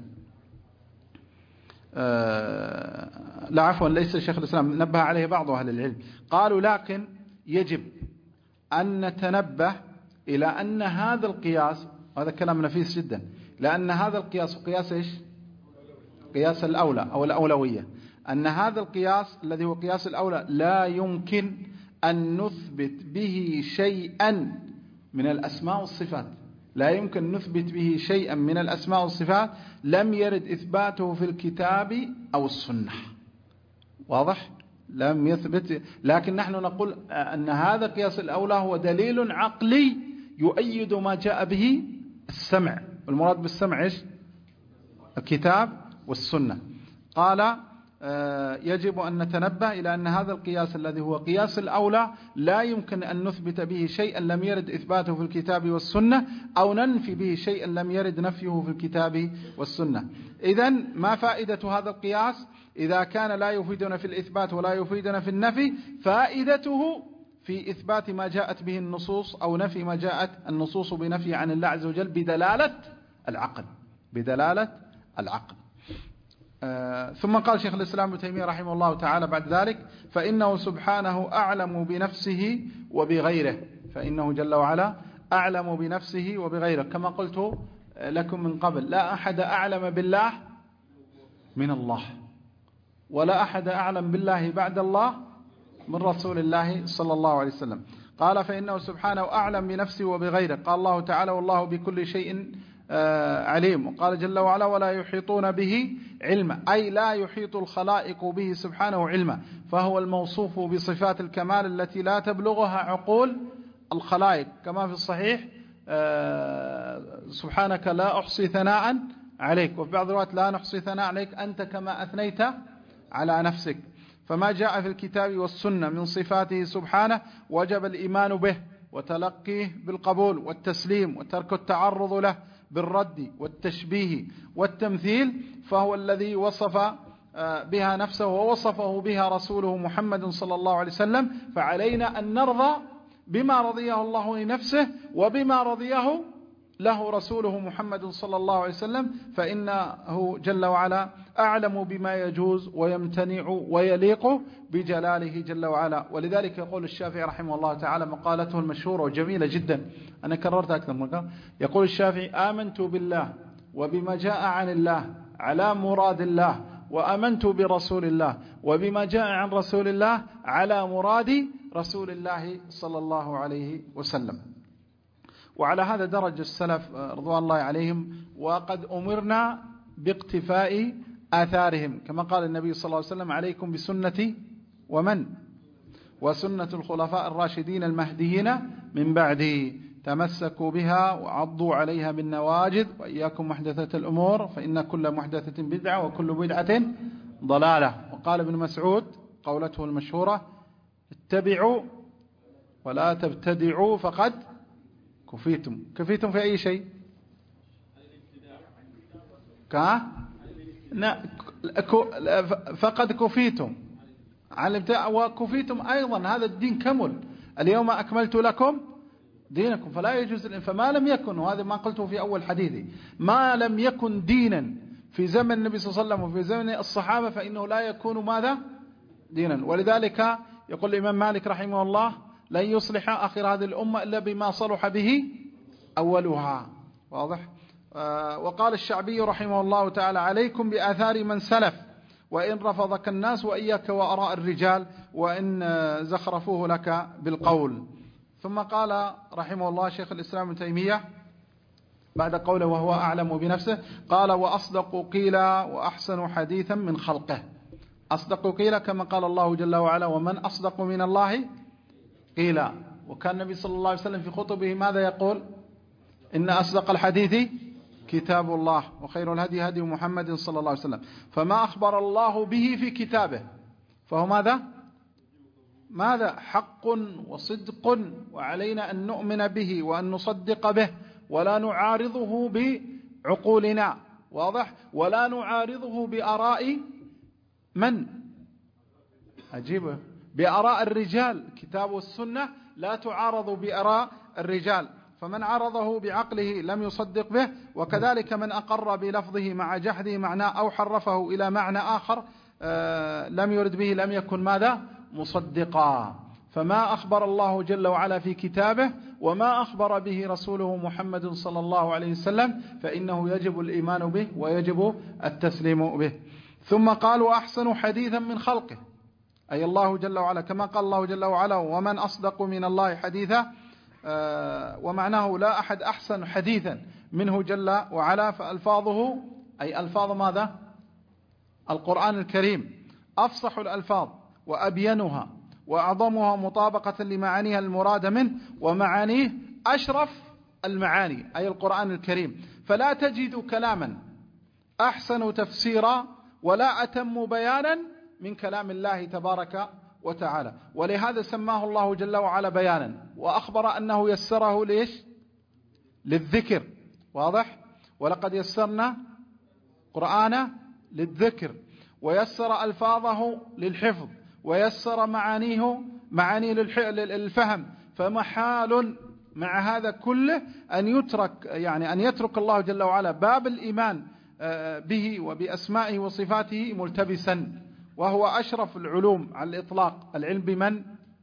لا عفوا ليس شيخ الإسلام، نبه عليه بعض أهل العلم، قالوا لكن يجب أن نتنبه إلى أن هذا القياس، هذا كلام نفيس جدا، لأن هذا القياس قياس إيش؟ قياس الأولى أو الأولوية، أن هذا القياس الذي هو قياس الأولى لا يمكن أن نثبت به شيئا من الأسماء والصفات، لا يمكن نثبت به شيئا من الأسماء والصفات لم يرد إثباته في الكتاب أو السنة. واضح؟ لم يثبت، لكن نحن نقول أن هذا قياس الأولى هو دليل عقلي يؤيد ما جاء به السمع، والمراد بالسمع إيش؟ الكتاب والسنة. قال يجب أن نتنبه إلى أن هذا القياس الذي هو قياس الأولى لا يمكن أن نثبت به شيئا لم يرد إثباته في الكتاب والسنة أو ننفي به شيئا لم يرد نفيه في الكتاب والسنة. إذن ما فائدة هذا القياس إذا كان لا يفيدنا في الإثبات ولا يفيدنا في النفي؟ فائدته في إثبات ما جاءت به النصوص أو نفي ما جاءت النصوص بنفي عن الله عز وجل بدلالة العقل، بدلالة العقل. ثم قال شيخ الإسلام ابن تيمية رحمه الله تعالى بعد ذلك فإنه سبحانه أعلم بنفسه وبغيره، فإنه جل وعلا أعلم بنفسه وبغيره، كما قلت لكم من قبل لا أحد أعلم بالله من الله، ولا أحد أعلم بالله بعد الله من رسول الله صلى الله عليه وسلم. قال فإنه سبحانه أعلم بنفسه وبغيره. قال الله تعالى والله بكل شيء عليم. وقال جل وعلا ولا يحيطون به علما، أي لا يحيط الخلائق به سبحانه علما، فهو الموصوف بصفات الكمال التي لا تبلغها عقول الخلائق، كما في الصحيح سبحانك لا أحصي ثناء عليك، وفي بعض الوقت لا نحصي ثناء عليك أنت كما أثنيت على نفسك. فما جاء في الكتاب والسنة من صفاته سبحانه وجب الإيمان به وتلقيه بالقبول والتسليم وترك التعرض له بالرد والتشبيه والتمثيل، فهو الذي وصف بها نفسه ووصفه بها رسوله محمد صلى الله عليه وسلم، فعلينا أن نرضى بما رضيه الله لنفسه وبما رضيه له رسوله محمد صلى الله عليه وسلم، فإنه جل وعلا أعلم بما يجوز ويمتنع ويليق بجلاله جل وعلا. ولذلك يقول الشافعي رحمه الله تعالى مقالته المشهورة وجميلة جدا، أنا كررتها أكثر من مرة، يقول الشافعي آمنت بالله وبما جاء عن الله على مراد الله، وآمنت برسول الله وبما جاء عن رسول الله على مراد رسول الله صلى الله عليه وسلم. وعلى هذا درج السلف رضوان الله عليهم، وقد أمرنا باقتفاء آثارهم، كما قال النبي صلى الله عليه وسلم عليكم بسنتي ومن وسنة الخلفاء الراشدين المهديين من بعدي تمسكوا بها وعضوا عليها بالنواجذ وإياكم محدثة الأمور فإن كل محدثة بدعة وكل بدعة ضلالة. وقال ابن مسعود قولته المشهورة اتبعوا ولا تبتدعوا فقد كفيتم. كفيتم في أي شيء؟ فقد كفيتم عن الابتداع وكفيتم أيضا، هذا الدين كمل، اليوم أكملت لكم دينكم، فلا يجوز. فما لم يكن، وهذا ما قلته في أول حديثي، ما لم يكن دينا في زمن النبي صلى الله عليه وسلم وفي زمن الصحابة فإنه لا يكون ماذا؟ دينا. ولذلك يقول الإمام مالك رحمه الله لن يصلح آخر هذه الأمة إلا بما صلح به أولها. واضح؟ وقال الشعبي رحمه الله تعالى عليكم بآثار من سلف وإن رفضك الناس وإياك وأراء الرجال وإن زخرفوه لك بالقول. ثم قال رحمه الله شيخ الإسلام ابن تيمية بعد قوله وهو أعلم بنفسه قال وأصدق قيلا وأحسن حديثا من خلقه. أصدق قيلا كما قال الله جل وعلا ومن أصدق من الله قيلا. وكان النبي صلى الله عليه وسلم في خطبه ماذا يقول؟ إن أصدق الحديث كتاب الله وخير الهدي هدي محمد صلى الله عليه وسلم. فما أخبر الله به في كتابه فهو ماذا؟ ماذا حق وصدق، وعلينا أن نؤمن به وأن نصدق به ولا نعارضه بعقولنا، واضح؟ ولا نعارضه بآراء من؟ أجيبه بآراء الرجال. كتاب والسنة لا تعارض بآراء الرجال، فمن عرضه بعقله لم يصدق به، وكذلك من أقر بلفظه مع جحده معناه أو حرفه إلى معنى آخر لم يرد به لم يكن ماذا؟ مصدقا. فما أخبر الله جل وعلا في كتابه وما أخبر به رسوله محمد صلى الله عليه وسلم فإنه يجب الإيمان به ويجب التسليم به. ثم قال وأحسن حديثا من خلقه، أي الله جل وعلا، كما قال الله جل وعلا ومن أصدق من الله حديثا، ومعناه لا أحد أحسن حديثا منه جل وعلا. فألفاظه أي ألفاظ ماذا؟ القرآن الكريم أفصح الألفاظ وأبينها وأعظمها مطابقة لمعانيها المراد منه، ومعانيه أشرف المعاني أي القرآن الكريم. فلا تجد كلاما أحسن تفسيرا ولا أتم بيانا من كلام الله تبارك وتعالى، ولهذا سماه الله جل وعلا بيانا، وأخبر أنه يسره ليش؟ للذكر، واضح؟ ولقد يسرنا قرآن للذكر، ويسر ألفاظه للحفظ، ويسر معانيه للفهم. فمحال مع هذا كله أن يترك، يعني أن يترك الله جل وعلا باب الإيمان به وبأسمائه وصفاته ملتبسا، وهو أشرف العلوم على الإطلاق. العلم بمن؟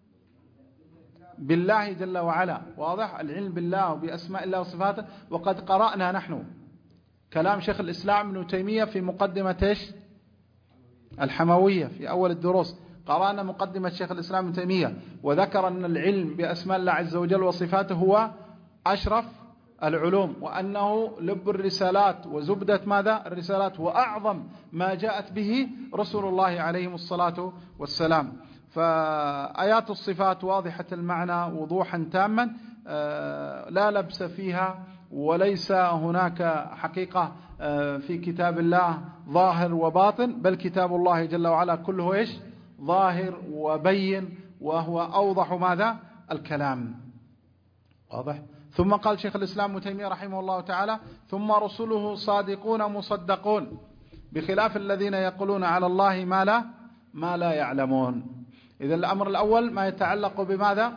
بالله جل وعلا، واضح؟ العلم بالله وبأسماء الله وصفاته. وقد قرأنا نحن كلام شيخ الإسلام ابن تيمية في مقدمة الحموية في أول الدروس. قرأنا مقدمة شيخ الإسلام ابن تيمية، وذكر أن العلم بأسماء الله عز وجل وصفاته هو أشرف العلوم، وأنه لب الرسالات وزبدة ماذا؟ الرسالات، وأعظم ما جاءت به رسول الله عليهم الصلاة والسلام. فآيات الصفات واضحة المعنى وضوحا تاما لا لبس فيها، وليس هناك حقيقة في كتاب الله ظاهر وباطن، بل كتاب الله جل وعلا كله إيش؟ ظاهر وبين، وهو أوضح ماذا؟ الكلام، واضح؟ ثم قال شيخ الإسلام ابن تيمية رحمه الله تعالى ثم رسله صادقون مصدقون، بخلاف الذين يقولون على الله ما لا يعلمون. إذا الأمر الأول ما يتعلق بماذا؟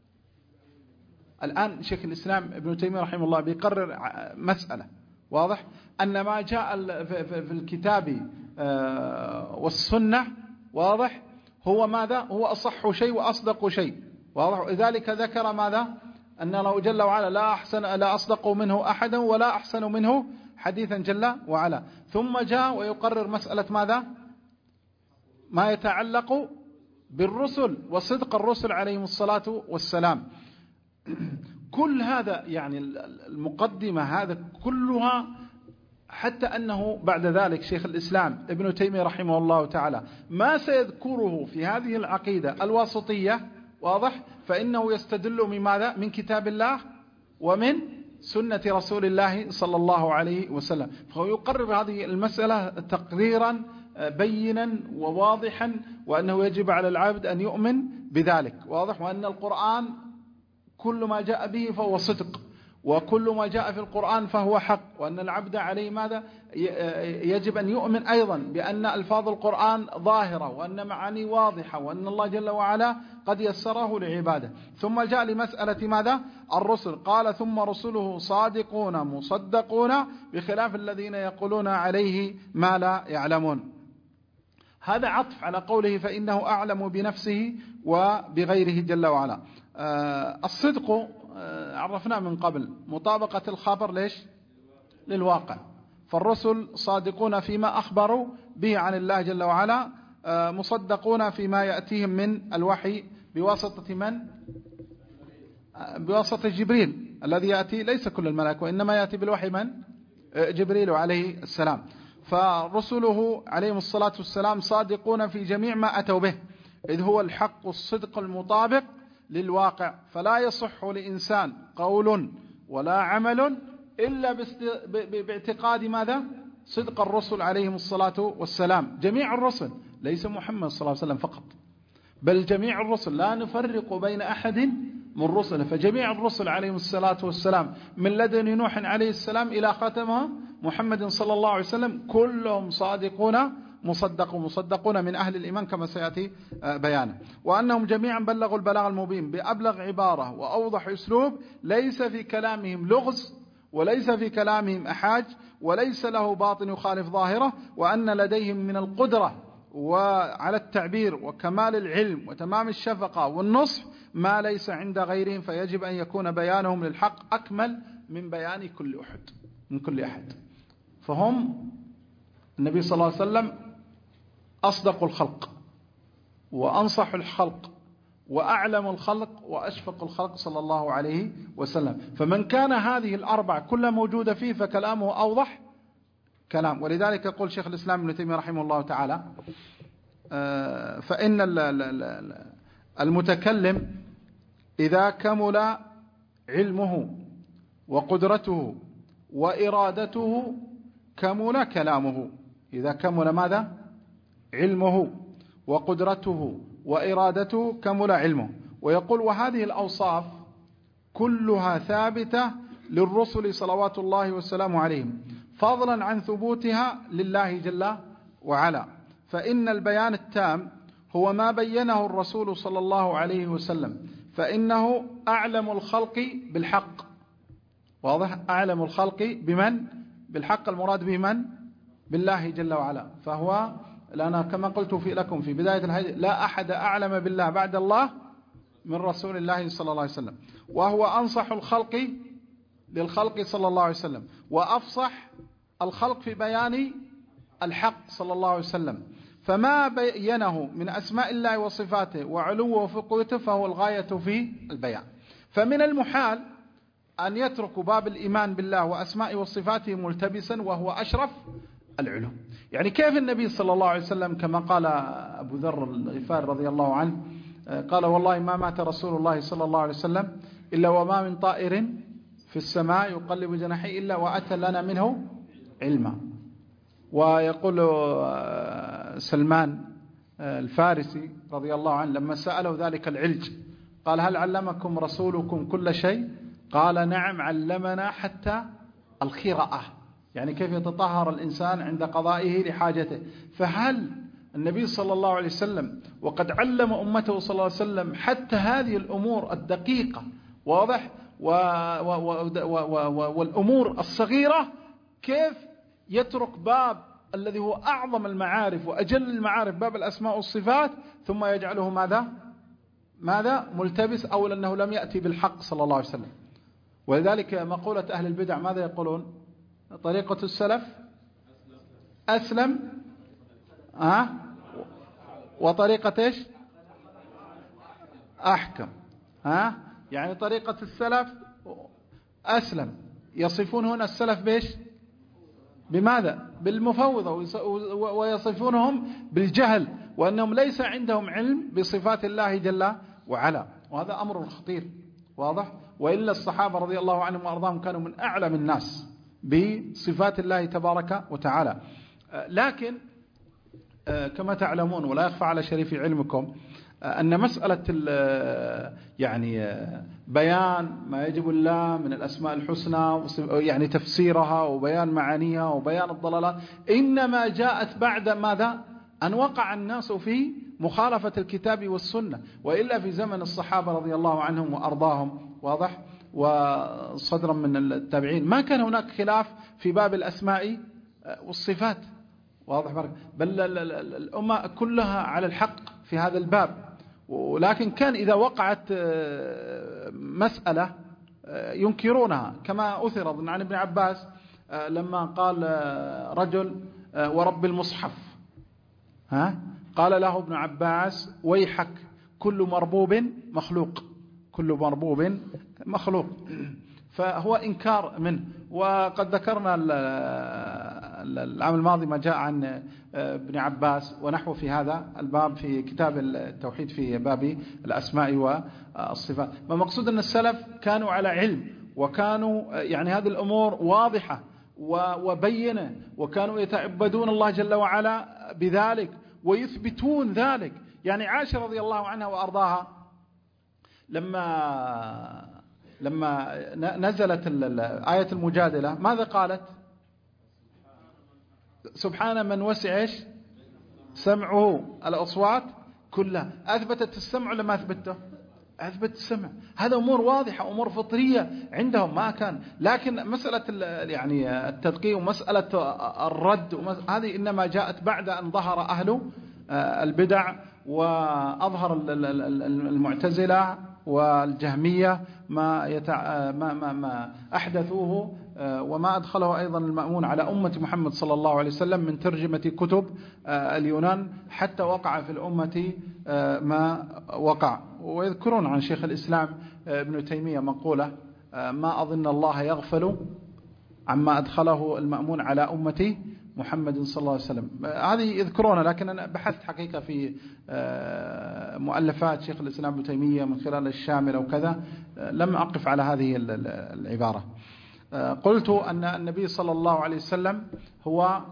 الآن شيخ الإسلام ابن تيمية رحمه الله بيقرر مسألة، واضح؟ أن ما جاء في الكتاب والسنة، واضح؟ هو ماذا؟ هو أصح شيء وأصدق شيء، واضح؟ لذلك ذكر ماذا؟ أن الله جل وعلا لا أصدق منه أحدا ولا أحسن منه حديثا جل وعلا. ثم جاء ويقرر مسألة ماذا؟ ما يتعلق بالرسل وصدق الرسل عليهم الصلاة والسلام. كل هذا يعني المقدمة هذا كلها، حتى أنه بعد ذلك شيخ الإسلام ابن تيمية رحمه الله تعالى ما سيذكره في هذه العقيدة الواسطية، واضح؟ فإنه يستدل من ماذا؟ من كتاب الله ومن سنة رسول الله صلى الله عليه وسلم. فهو يقرر هذه المسألة تقريرا بينا وواضحا، وأنه يجب على العبد أن يؤمن بذلك، واضح؟ وأن القرآن كل ما جاء به فهو صدق، وكل ما جاء في القرآن فهو حق، وأن العبد عليه ماذا؟ يجب أن يؤمن أيضا بأن ألفاظ القرآن ظاهرة، وأن معاني واضحة، وأن الله جل وعلا قد يسره لعباده. ثم جاء لمسألة ماذا؟ الرسل، قال ثم رسله صادقون مصدقون، بخلاف الذين يقولون عليه ما لا يعلمون. هذا عطف على قوله فإنه أعلم بنفسه وبغيره جل وعلا. الصدق عرفنا من قبل مطابقة الخبر ليش؟ للواقع. فالرسل صادقون فيما أخبروا به عن الله جل وعلا، مصدقون فيما يأتيهم من الوحي بواسطة من؟ بواسطة جبريل الذي يأتي، ليس كل الملائكة وإنما يأتي بالوحي من؟ جبريل عليه السلام. فرسله عليهم الصلاة والسلام صادقون في جميع ما أتوا به، إذ هو الحق الصدق المطابق للواقع. فلا يصح لإنسان قول ولا عمل إلا باعتقاد ماذا؟ صدق الرسل عليهم الصلاة والسلام، جميع الرسل، ليس محمد صلى الله عليه وسلم فقط. بل جميع الرسل لا نفرق بين أحد من رسله، فجميع الرسل عليهم الصلاة والسلام من لدن نوح عليه السلام إلى خاتمها محمد صلى الله عليه وسلم كلهم صادقون مصدقون من أهل الإيمان كما سيأتي بيانه، وأنهم جميعا بلغوا البلاغ المبين بأبلغ عبارة وأوضح أسلوب، ليس في كلامهم لغز وليس في كلامهم أحاج وليس له باطن يخالف ظاهره، وأن لديهم من القدرة وعلى التعبير وكمال العلم وتمام الشفقة والنصح ما ليس عند غيرهم، فيجب أن يكون بيانهم للحق أكمل من بيان كل أحد. فهم النبي صلى الله عليه وسلم أصدق الخلق وأنصح الخلق وأعلم الخلق وأشفق الخلق صلى الله عليه وسلم، فمن كان هذه الأربعة كلها موجودة فيه فكلامه أوضح كلام. ولذلك يقول شيخ الإسلام ابن تيمية رحمه الله تعالى فإن المتكلم إذا كمل علمه وقدرته وإرادته كمل كلامه. إذا كمل ماذا؟ علمه وقدرته وإرادته كمل علمه. ويقول وهذه الأوصاف كلها ثابتة للرسل صلوات الله والسلام عليهم، فضلا عن ثبوتها لله جل وعلا، فإن البيان التام هو ما بينه الرسول صلى الله عليه وسلم، فإنه أعلم الخلق بالحق. واضح؟ أعلم الخلق بمن؟ بالحق، المراد بمن؟ بالله جل وعلا. فهو لأنا كما قلت لكم في بداية الحديث لا أحد أعلم بالله بعد الله من رسول الله صلى الله عليه وسلم، وهو أنصح الخلق للخلق صلى الله عليه وسلم، وأفصح الخلق في بيان الحق صلى الله عليه وسلم، فما بينه من أسماء الله وصفاته وعلوه وفقوته فهو الغاية في البيان. فمن المحال أن يترك باب الإيمان بالله وأسماء وصفاته ملتبسا وهو أشرف العلوم. يعني كيف النبي صلى الله عليه وسلم كما قال أبو ذر الغفاري رضي الله عنه قال والله ما مات رسول الله صلى الله عليه وسلم إلا وما من طائر في السماء يقلب جناحيه إلا وأتى لنا منه علما. ويقول سلمان الفارسي رضي الله عنه لما سأله ذلك العلج قال هل علمكم رسولكم كل شيء؟ قال نعم علمنا حتى الخراءة، يعني كيف يتطهر الإنسان عند قضائه لحاجته. فهل النبي صلى الله عليه وسلم وقد علم أمته صلى الله عليه وسلم حتى هذه الأمور الدقيقة واضح والأمور الصغيرة، كيف يترك باب الذي هو أعظم المعارف وأجل المعارف باب الأسماء والصفات ثم يجعله ماذا ملتبس، أو لأنه لم يأتي بالحق صلى الله عليه وسلم. ولذلك مقولة أهل البدع ماذا يقولون؟ طريقة السلف أسلم وطريقة إيش؟ أحكم. يعني طريقة السلف أسلم، يصفون هنا السلف بإيش؟ بماذا؟ بالمفوضة، ويصفونهم بالجهل وأنهم ليس عندهم علم بصفات الله جل وعلا، وهذا أمر خطير واضح. وإلا الصحابة رضي الله عنهم وأرضاهم كانوا من أعلم الناس بصفات الله تبارك وتعالى. لكن كما تعلمون ولا يخفى على شريف علمكم أن مسألة يعني بيان ما يجب الله من الأسماء الحسنى يعني تفسيرها وبيان معانيها وبيان الضلالات إنما جاءت بعد ماذا؟ أن وقع الناس في مخالفة الكتاب والسنة. وإلا في زمن الصحابة رضي الله عنهم وأرضاهم واضح وصدرا من التابعين ما كان هناك خلاف في باب الأسماء والصفات واضح برك. بل الأمة كلها على الحق في هذا الباب. ولكن كان إذا وقعت مسألة ينكرونها كما أثر عن ابن عباس لما قال رجل ورب المصحف قال له ابن عباس ويحك كل مربوب مخلوق، كل مربوب مخلوق، فهو إنكار منه. وقد ذكرنا العام الماضي ما جاء عن ابن عباس ونحو في هذا الباب في كتاب التوحيد في باب الأسماء والصفات. فمقصود أن السلف كانوا على علم وكانوا يعني هذه الأمور واضحة وبينة، وكانوا يتعبدون الله جل وعلا بذلك ويثبتون ذلك. يعني عائشة رضي الله عنها وأرضاها لما نزلت آية المجادلة ماذا قالت؟ سبحان من وسع إيش؟ سمعه الأصوات كلها. أثبتت السمع ولا ما أثبته؟ أثبت السمع. هذا أمور واضحة، أمور فطرية عندهم ما كان. لكن مسألة يعني التدقيق ومسألة الرد هذه إنما جاءت بعد أن ظهر أهل البدع وأظهر المعتزلة والجهمية ما أحدثوه وما أدخله أيضا المأمون على أمة محمد صلى الله عليه وسلم من ترجمة كتب اليونان، حتى وقع في الأمة ما وقع. ويذكرون عن شيخ الإسلام ابن تيمية مقولة: ما أظن الله يغفل عما أدخله المأمون على أمتي محمد صلى الله عليه وسلم. هذه يذكرونها، لكن أنا بحثت حقيقة في مؤلفات شيخ الإسلام ابن تيمية من خلال الشامل أو كذا، لم أقف على هذه العبارة. قلت أن النبي صلى الله عليه وسلم هو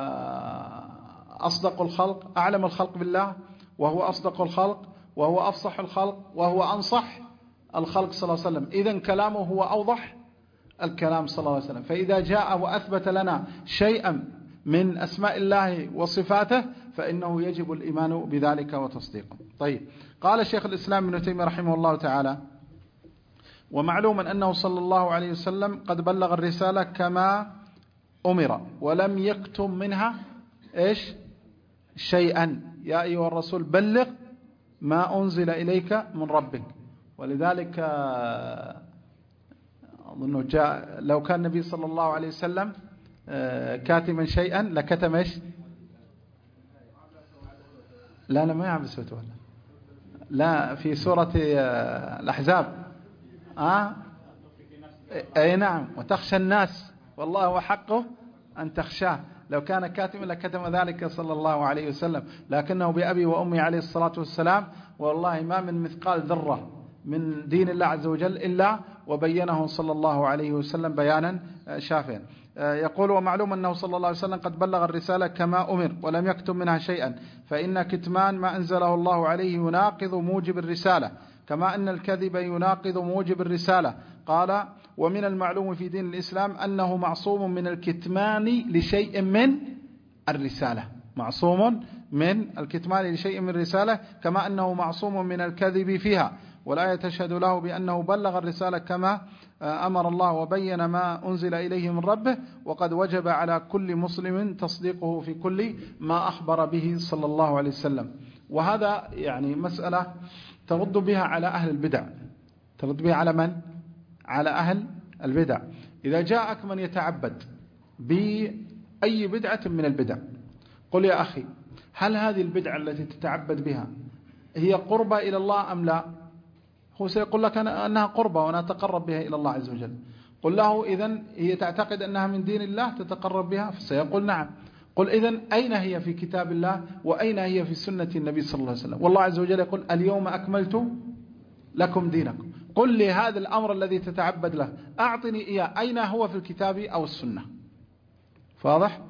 أصدق الخلق، أعلم الخلق بالله، وهو أصدق الخلق، وهو أفصح الخلق، وهو أنصح الخلق صلى الله عليه وسلم. إذن كلامه هو أوضح الكلام صلى الله عليه وسلم. فإذا جاء وأثبت لنا شيئا من أسماء الله وصفاته فإنه يجب الإيمان بذلك وتصديقه. طيب، قال الشيخ الإسلام ابن تيمية رحمه الله تعالى: ومعلوم أنه صلى الله عليه وسلم قد بلغ الرسالة كما أمر ولم يكتم منها إيش؟ شيئا. يا أيها الرسول بلغ ما أنزل إليك من ربك. ولذلك أظن جاء لو كان النبي صلى الله عليه وسلم كاتما شيئا لكتم إيش؟ لا ما يعبس وتولى، لا، في سورة الأحزاب أي نعم، وتخشى الناس والله هو حقه أن تخشاه. لو كان كاتما لكتم ذلك صلى الله عليه وسلم، لكنه بأبي وأمي عليه الصلاة والسلام والله ما من مثقال ذرة من دين الله عز وجل إلا وبينه صلى الله عليه وسلم بيانا شافيا. يقول: ومعلوم أنه صلى الله عليه وسلم قد بلغ الرسالة كما أمر ولم يكتم منها شيئا، فإن كتمان ما أنزله الله عليه يناقض موجب الرسالة، كما أن الكذب يناقض موجب الرسالة. قال: ومن المعلوم في دين الإسلام أنه معصوم من الكتمان لشيء من الرسالة، معصوم من الكتمان لشيء من الرسالة، كما أنه معصوم من الكذب فيها. والآية تشهد له بأنه بلغ الرسالة كما أمر الله وبين ما أنزل إليه من ربه، وقد وجب على كل مسلم تصديقه في كل ما أخبر به صلى الله عليه وسلم. وهذا يعني مسألة ترد بها على أهل البدع. ترد بها على من؟ على أهل البدع. إذا جاءك من يتعبد بأي بدعة من البدع، قل: يا أخي، هل هذه البدعة التي تتعبد بها هي قربة إلى الله أم لا؟ هو سيقول لك أنها قربة وأنا أتقرب بها إلى الله عز وجل. قل له: إذن هي تعتقد أنها من دين الله تتقرب بها؟ فسيقول: نعم. قل: إذن أين هي في كتاب الله وأين هي في سنة النبي صلى الله عليه وسلم؟ والله عز وجل يقول: اليوم أكملت لكم دينكم. قل لي هذا الأمر الذي تتعبد له أعطني إياه، أين هو في الكتاب أو السنة؟ واضح؟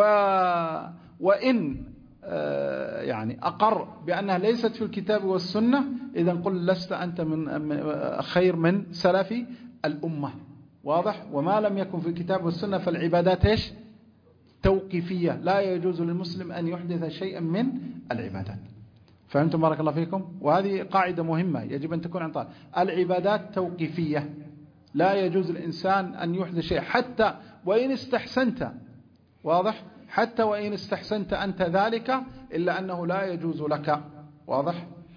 وإن يعني أقر بأنها ليست في الكتاب والسنة، إذن قل: لست أنت من خير من سلف الأمة. واضح؟ وما لم يكن في الكتاب والسنة فالعبادات إيش؟ توقيفية، لا يجوز للمسلم أن يحدث شيئا من العبادات. فهمتم بارك الله فيكم؟ وهذه قاعدة مهمة يجب أن تكون عن طريق العبادات توقيفية، لا يجوز الإنسان أن يحدث شيء حتى وإن استحسنت. واضح؟ حتى وإن استحسنت أنت ذلك إلا أنه لا يجوز لك. واضح؟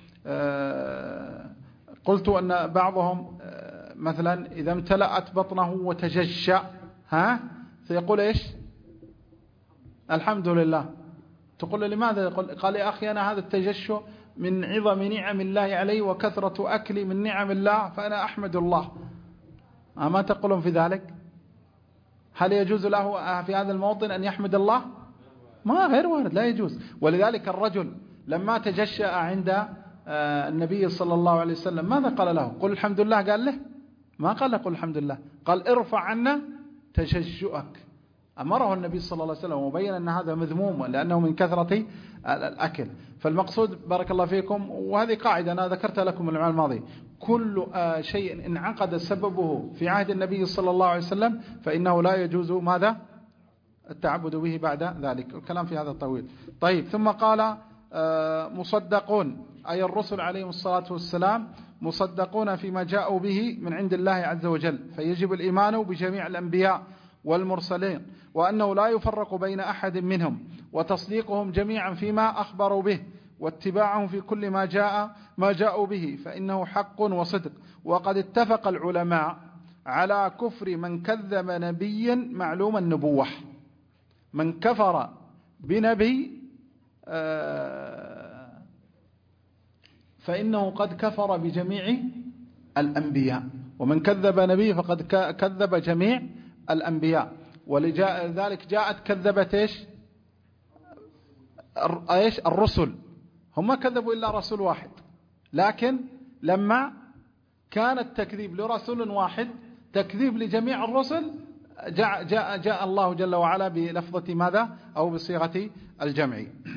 قلت أن بعضهم مثلا إذا امتلأت بطنه وتجشأ سيقول إيش؟ الحمد لله. تقول له: لماذا؟ قال: يا أخي، أنا هذا التجشؤ من عظم نعم الله علي وكثرة أكلي من نعم الله، فأنا أحمد الله. أما تقولون في ذلك؟ هل يجوز له في هذا الموطن أن يحمد الله؟ ما غير وارد، لا يجوز. ولذلك الرجل لما تجشأ عند النبي صلى الله عليه وسلم ماذا قال له؟ قل الحمد لله. قال له؟ ما قال له قل الحمد لله، قال: ارفع عنا تجشؤك. أمره النبي صلى الله عليه وسلم وبين أن هذا مذموم لأنه من كثرة الأكل. فالمقصود بارك الله فيكم، وهذه قاعدة أنا ذكرتها لكم العام الماضي، كل شيء انعقد سببه في عهد النبي صلى الله عليه وسلم فإنه لا يجوز ماذا؟ التعبد به بعد ذلك. الكلام في هذا الطويل. طيب، ثم قال مصدقون، أي الرسل عليهم الصلاة والسلام مصدقون فيما جاءوا به من عند الله عز وجل، فيجب الإيمان بجميع الأنبياء والمرسلين، وأنه لا يفرق بين أحد منهم، وتصديقهم جميعا فيما أخبروا به، واتباعهم في كل ما جاءوا به، فإنه حق وصدق. وقد اتفق العلماء على كفر من كذب نبيا معلوم النبوة. من كفر بنبي فإنه قد كفر بجميع الأنبياء، ومن كذب نبي فقد كذب جميع الأنبياء. ولذلك جاءت كذبت إيش الرسل، هم ما كذبوا إلا رسول واحد، لكن لما كان التكذيب لرسول واحد تكذيب لجميع الرسل جاء الله جل وعلا بلفظة ماذا؟ أو بصيغة الجمع.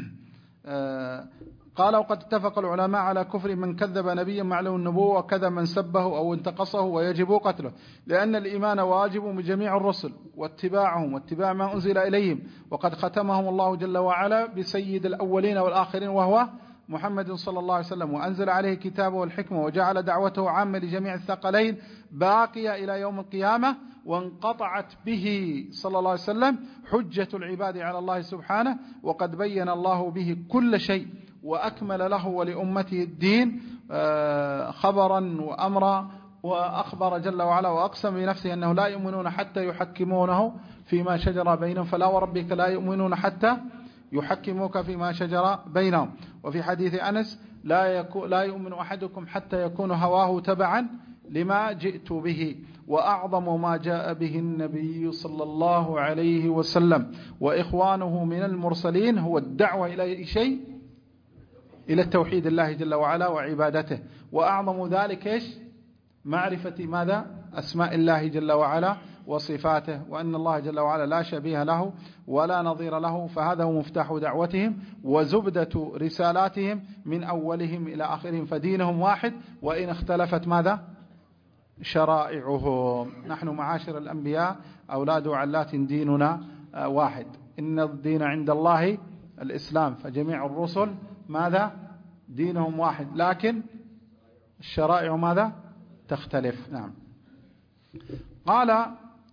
قال وقد اتفق العلماء على كفر من كذب نبيا معلوم النبوة وكذا من سبه أو انتقصه ويجب قتله، لأن الإيمان واجب بجميع الرسل واتباعهم واتباع ما أنزل إليهم، وقد ختمهم الله جل وعلا بسيد الأولين والآخرين وهو محمد صلى الله عليه وسلم، وأنزل عليه كتابه والحكمة، وجعل دعوته عامة لجميع الثقلين باقية إلى يوم القيامة، وانقطعت به صلى الله عليه وسلم حجة العباد على الله سبحانه، وقد بين الله به كل شيء وأكمل له ولأمته الدين خبرا وأمرا، وأخبر جل وعلا وأقسم بنفسه أنه لا يؤمنون حتى يحكمونه فيما شجر بينهم، فلا وربك لا يؤمنون حتى يحكموك فيما شجر بينهم. وفي حديث أنس لا يؤمن أحدكم حتى يكون هواه تبعا لما جئت به. وأعظم ما جاء به النبي صلى الله عليه وسلم وإخوانه من المرسلين هو الدعوة إلى شيء، إلى التوحيد الله جل وعلا وعبادته. وأعظم ذلك معرفة ماذا؟ أسماء الله جل وعلا وصفاته، وأن الله جل وعلا لا شبيه له ولا نظير له، فهذا هو مفتاح دعوتهم وزبدة رسالاتهم من أولهم إلى آخرهم، فدينهم واحد وإن اختلفت ماذا؟ شرائعهم. نحن معاشر الأنبياء أولاد علات ديننا واحد، إن الدين عند الله الإسلام، فجميع الرسل ماذا؟ دينهم واحد، لكن الشرائع ماذا؟ تختلف. نعم. قال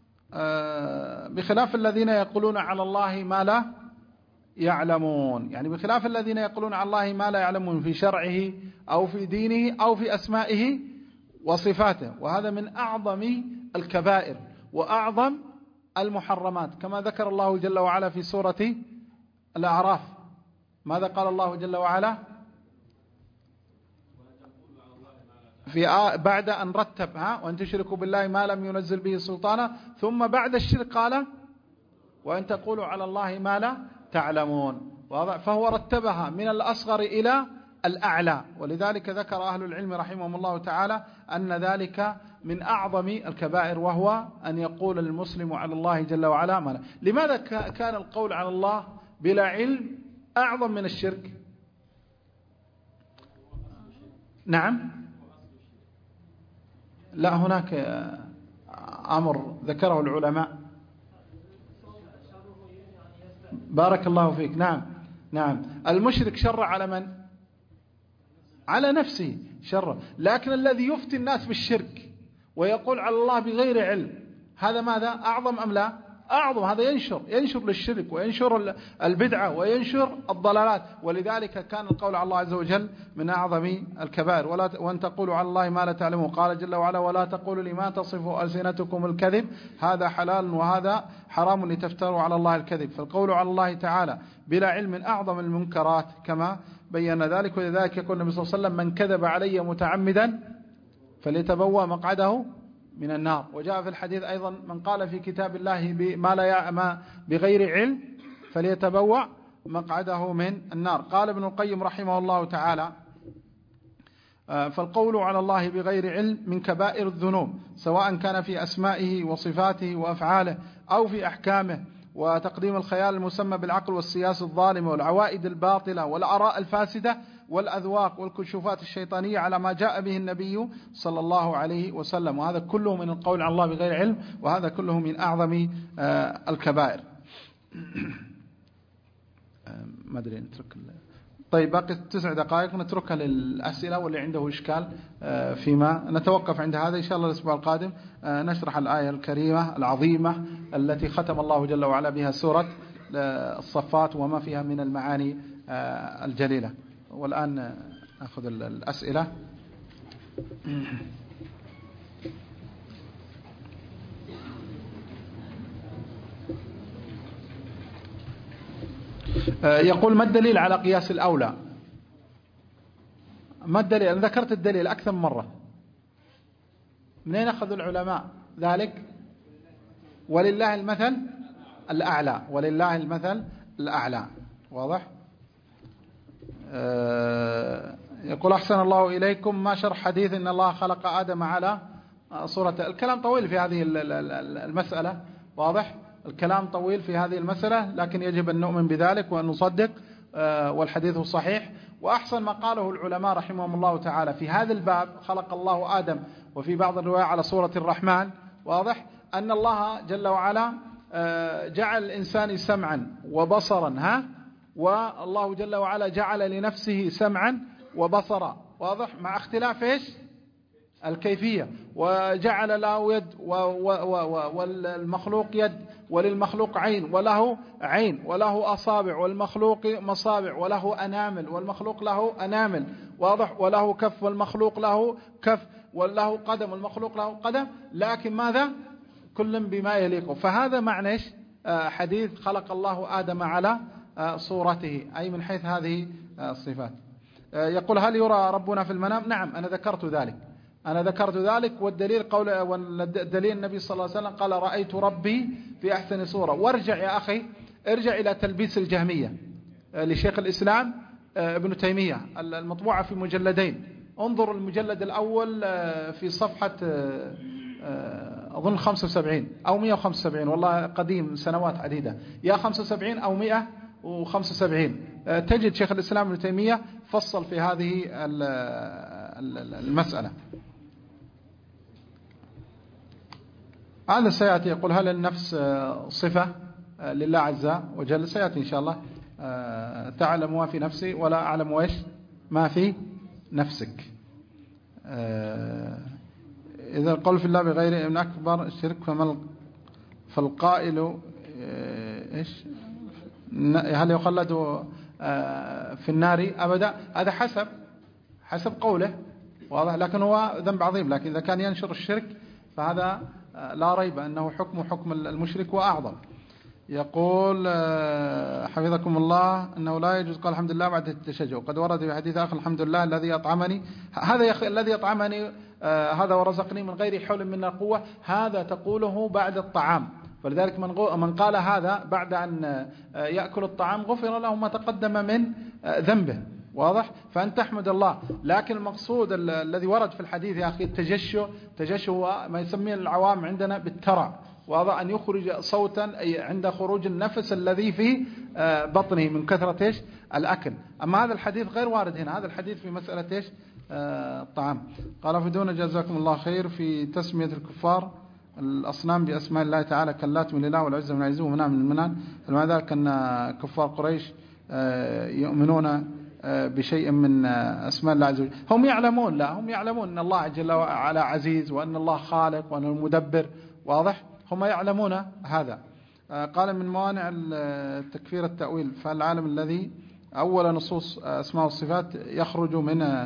بخلاف الذين يقولون على الله ما لا يعلمون، يعني بخلاف الذين يقولون على الله ما لا يعلمون في شرعه أو في دينه أو في أسمائه وصفاته، وهذا من أعظم الكبائر وأعظم المحرمات، كما ذكر الله جل وعلا في سورة الأعراف. ماذا قال الله جل وعلا بعد أن رتب وأن تشركوا بالله ما لم ينزل به سلطانا، ثم بعد الشرك قال وأن تقولوا على الله ما لا تعلمون، فهو رتبها من الأصغر إلى الأعلى. ولذلك ذكر أهل العلم رحمهم الله تعالى أن ذلك من أعظم الكبائر، وهو أن يقول المسلم على الله جل وعلا ما لا. لماذا كان القول على الله بلا علم أعظم من الشرك؟ نعم، لا، هناك أمر ذكره العلماء. بارك الله فيك. نعم، المشرك شر على من؟ على نفسه شر، لكن الذي يفتي الناس بالشرك ويقول على الله بغير علم، هذا ماذا؟ أعظم أم لا؟ أعظم. هذا ينشر للشرك وينشر البدعة وينشر الضلالات. ولذلك كان القول على الله عز وجل من أعظم الكبائر. وأن تقولوا على الله ما لا تعلمون. قال جل وعلا ولا تقولوا لما تصف ألسنتكم الكذب هذا حلال وهذا حرام لتفتروا على الله الكذب. فالقول على الله تعالى بلا علم من أعظم المنكرات كما بين ذلك. ولذلك يقول النبي صلى الله عليه وسلم من كذب علي متعمدا فليتبوأ مقعده من النار. وجاء في الحديث أيضا من قال في كتاب الله ما بغير علم فليتبوأ مقعده من النار. قال ابن القيم رحمه الله تعالى فالقول على الله بغير علم من كبائر الذنوب، سواء كان في أسمائه وصفاته وأفعاله أو في أحكامه وتقديم الخيال المسمى بالعقل والسياسة الظالمة والعوائد الباطلة والآراء الفاسدة والأذواق والكشوفات الشيطانية على ما جاء به النبي صلى الله عليه وسلم. وهذا كله من القول على الله بغير علم، وهذا كله من أعظم الكبائر. ما أدري نترك. طيب باقي 9 دقائق نتركها للأسئلة، واللي عنده إشكال فيما نتوقف عند هذا. إن شاء الله الأسبوع القادم نشرح الآية الكريمة العظيمة التي ختم الله جل وعلا بها سورة الصفات وما فيها من المعاني الجليلة. والآن نأخذ الأسئلة. يقول: ما الدليل على قياس الأولى؟ ما الدليل؟ أنا ذكرت الدليل أكثر من مرة. منين أخذ العلماء ذلك؟ ولله المثل الأعلى، ولله المثل الأعلى. واضح؟ يقول: أحسن الله إليكم، ما شرح حديث إن الله خلق آدم على صورة. الكلام طويل في هذه المسألة. واضح؟ الكلام طويل في هذه المسألة، لكن يجب أن نؤمن بذلك وأن نصدق، والحديث صحيح. وأحسن ما قاله العلماء رحمهم الله تعالى في هذا الباب: خلق الله آدم، وفي بعض الرواية على صورة الرحمن. واضح؟ أن الله جل وعلا جعل الإنسان سمعا وبصرا، والله جل وعلا جعل لنفسه سمعا وبصرا. واضح؟ مع اختلاف إيش؟ الكيفية. وجعل له يد والمخلوق يد، وللمخلوق عين وله عين، وله أصابع والمخلوق مصابع، وله أنامل والمخلوق له أنامل. واضح؟ وله كف والمخلوق له كف، وله قدم والمخلوق له قدم. لكن ماذا؟ كل بما يليق. فهذا معنى حديث خلق الله آدم على صورته، أي من حيث هذه الصفات. يقول: هل يرى ربنا في المنام؟ نعم، أنا ذكرت ذلك. والدليل النبي صلى الله عليه وسلم قال: رأيت ربي في أحسن صورة. وارجع يا أخي، ارجع إلى تلبيس الجهمية لشيخ الإسلام ابن تيمية، المطبوعة في مجلدين. انظر المجلد الأول في صفحة أظن 75 أو 175، والله قديم سنوات عديدة، يا 75 أو 175. تجد شيخ الإسلام ابن تيمية فصل في هذه المسألة. هذا سيأتي. يقول: هل النفس صفة لله عز وجل؟ سيأتي إن شاء الله. تعلم ما في نفسي ولا أعلم إيش ما في نفسك. إذا القول في الله بغير من أكبر الشرك، فالقائل إيش؟ هل يخلد في النار أبدا؟ هذا حسب قوله. واضح؟ لكن هو ذنب عظيم. لكن إذا كان ينشر الشرك فهذا لا ريب أنه حكم المشرك وأعظم. يقول: حفظكم الله، أنه لا يجوز قال الحمد لله بعد التشجع. وقد ورد في حديث آخر: الحمد لله الذي أطعمني، الذي أطعمني هذا ورزقني من غير حول من قوة. هذا تقوله بعد الطعام. فلذلك من قال هذا بعد أن يأكل الطعام غفر له ما تقدم من ذنبه. واضح؟ فأن تحمد الله. لكن المقصود الذي ورد في الحديث يا أخي التجشؤ هو ما يسميه العوام عندنا بالترع. واضح؟ أن يخرج صوتا أي عند خروج النفس الذي في بطنه من كثرة إيش؟ الأكل. أما هذا الحديث غير وارد هنا. هذا الحديث في مسألة إيش؟ الطعام. قال: فدونا جزاكم الله خير، في تسمية الكفار الأصنام بأسماء الله تعالى كاللات من الله والعزة من عزه ومنام من المنان، فمع ذلك أن كفار قريش يؤمنون بشيء من أسماء الله عز وجل. هم يعلمون، لا هم يعلمون أن الله جل وعلا عزيز، وأن الله خالق، وأن المدبر. واضح؟ هم يعلمون هذا. قال: من موانع التكفير التأويل، فالعالم الذي أول نصوص أسماء والصفات يخرج من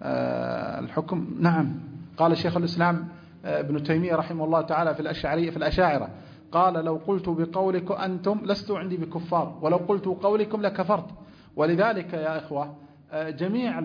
الحكم. نعم، قال شيخ الإسلام ابن تيمية رحمه الله تعالى في الأشاعرة، قال: لو قلت بقولكم أنتم لست عندي بكفار، ولو قلت قولكم لكفرت. ولذلك يا إخوة جميع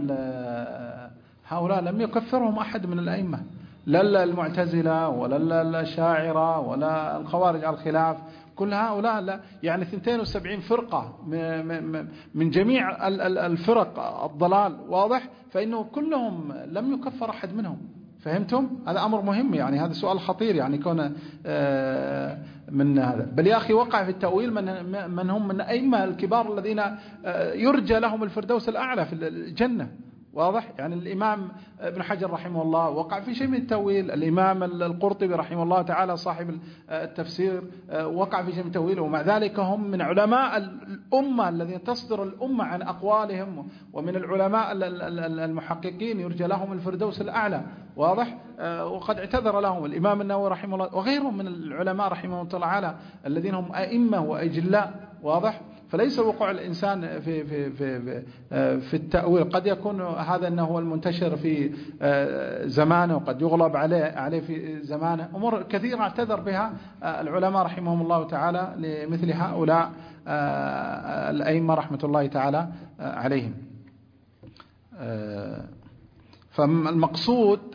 هؤلاء لم يكفرهم أحد من الأئمة، لا المعتزلة ولا الأشاعرة ولا الخوارج على الخلاف. كل هؤلاء لا، يعني 72 فرقة من جميع الفرق الضلال. واضح؟ فإنه كلهم لم يكفر أحد منهم. فهمتم؟ هذا أمر مهم، يعني هذا سؤال خطير، يعني كون من هذا. بل يا أخي وقع في التأويل من هم من أئمة الكبار الذين يرجى لهم الفردوس الأعلى في الجنة. واضح؟ يعني الإمام ابن حجر رحمه الله وقع في شيء من التأويل، الإمام القرطبي رحمه الله تعالى صاحب التفسير وقع في شيء من التأويل، ومع ذلك هم من علماء الأمة الذين تصدر الأمة عن أقوالهم، ومن العلماء المحققين يرجى لهم الفردوس الأعلى. واضح؟ وقد اعتذر لهم الإمام النووي رحمه الله وغيرهم من العلماء رحمه الله تعالى الذين هم أئمة وأجلاء. واضح؟ فليس وقوع الإنسان في التأويل، قد يكون هذا أنه هو المنتشر في زمانه، وقد يغلب عليه في زمانه. أمور كثيرة اعتذر بها العلماء رحمهم الله تعالى لمثل هؤلاء الأئمة رحمة الله تعالى عليهم. فالمقصود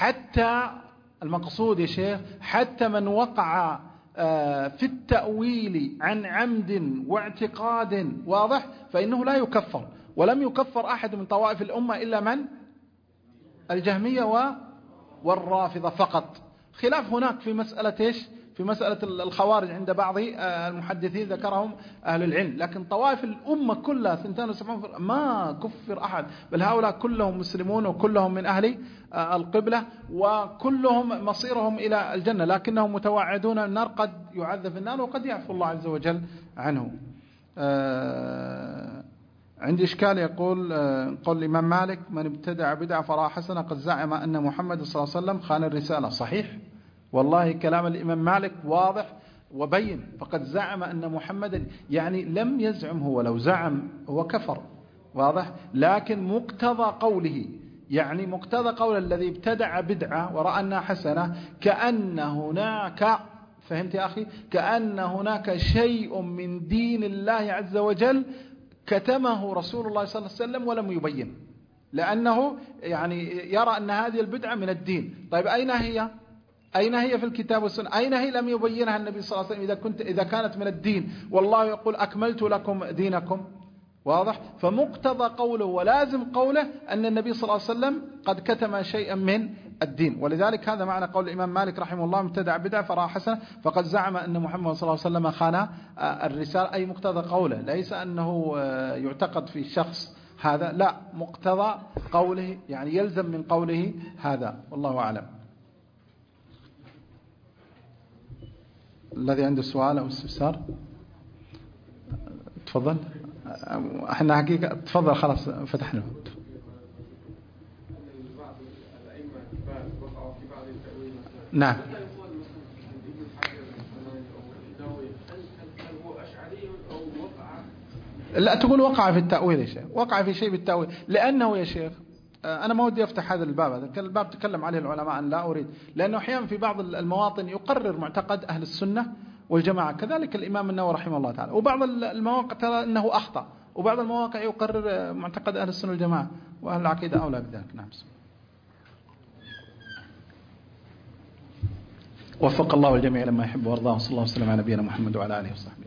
يا شيخ حتى من وقع في التأويل عن عمد واعتقاد، واضح، فإنه لا يكفر، ولم يكفر أحد من طوائف الأمة إلا من؟ الجهمية والرافضة فقط. خلاف هناك في مسألة إيش؟ في مسألة الخوارج عند بعض المحدثين ذكرهم أهل العلم، لكن طوائف الأمة كلها 72 ما كفر أحد، بل هؤلاء كلهم مسلمون وكلهم من أهل القبلة وكلهم مصيرهم إلى الجنة، لكنهم متوعدون النار، قد يعذب النار وقد يعفو الله عز وجل عنه. عندي إشكال. يقول قول الإمام مالك: من ابتدع بدعة فرأى حسنة قد زعم أن محمد صلى الله عليه وسلم خان الرسالة. صحيح والله، كلام الإمام مالك واضح وبين، فقد زعم أن محمد، يعني لم يزعم هو، لو زعم هو كفر. واضح؟ لكن مقتضى قوله، يعني مقتضى قول الذي ابتدع بدعة ورأى أنها حسنة، كأن هناك، فهمت يا أخي، كأن هناك شيء من دين الله عز وجل كتمه رسول الله صلى الله عليه وسلم ولم يبين، لأنه يعني يرى أن هذه البدعة من الدين. طيب أين هي في الكتاب والسنة؟ أين هي لم يبينها النبي صلى الله عليه وسلم إذا كانت من الدين؟ والله يقول: أكملت لكم دينكم. واضح؟ فمقتضى قوله ولازم قوله أن النبي صلى الله عليه وسلم قد كتم شيئا من الدين. ولذلك هذا معنى قول الإمام مالك رحمه الله: ابتدع بدعة فرأى حسنة فقد زعم أن محمد صلى الله عليه وسلم خان الرسالة، أي مقتضى قوله، ليس أنه يعتقد في الشخص هذا، لا، مقتضى قوله، يعني يلزم من قوله هذا. والله أعلم. الذي عنده سؤال أو استفسار تفضل. احنا حقيقة تفضل، خلاص فتحنا. نعم. لا تقول وقع في التأويل يا شيخ، وقع في شيء بالتأويل، لأنه يا شيخ أنا ما ودي أفتح هذا الباب، هذا الباب تكلم عليه العلماء، أن لا أريد، لأنه أحيانا في بعض المواطن يقرر معتقد أهل السنة والجماعة، كذلك الإمام النووي رحمه الله تعالى، وبعض المواقع ترى أنه أخطأ، وبعض المواقع يقرر معتقد أهل السنة والجماعة، وأهل العقيدة أولى بذلك. نعم. وفق الله الجميع لما يحب ويرضاه، صلى الله وسلم على نبينا محمد وعلى آله وصحبه.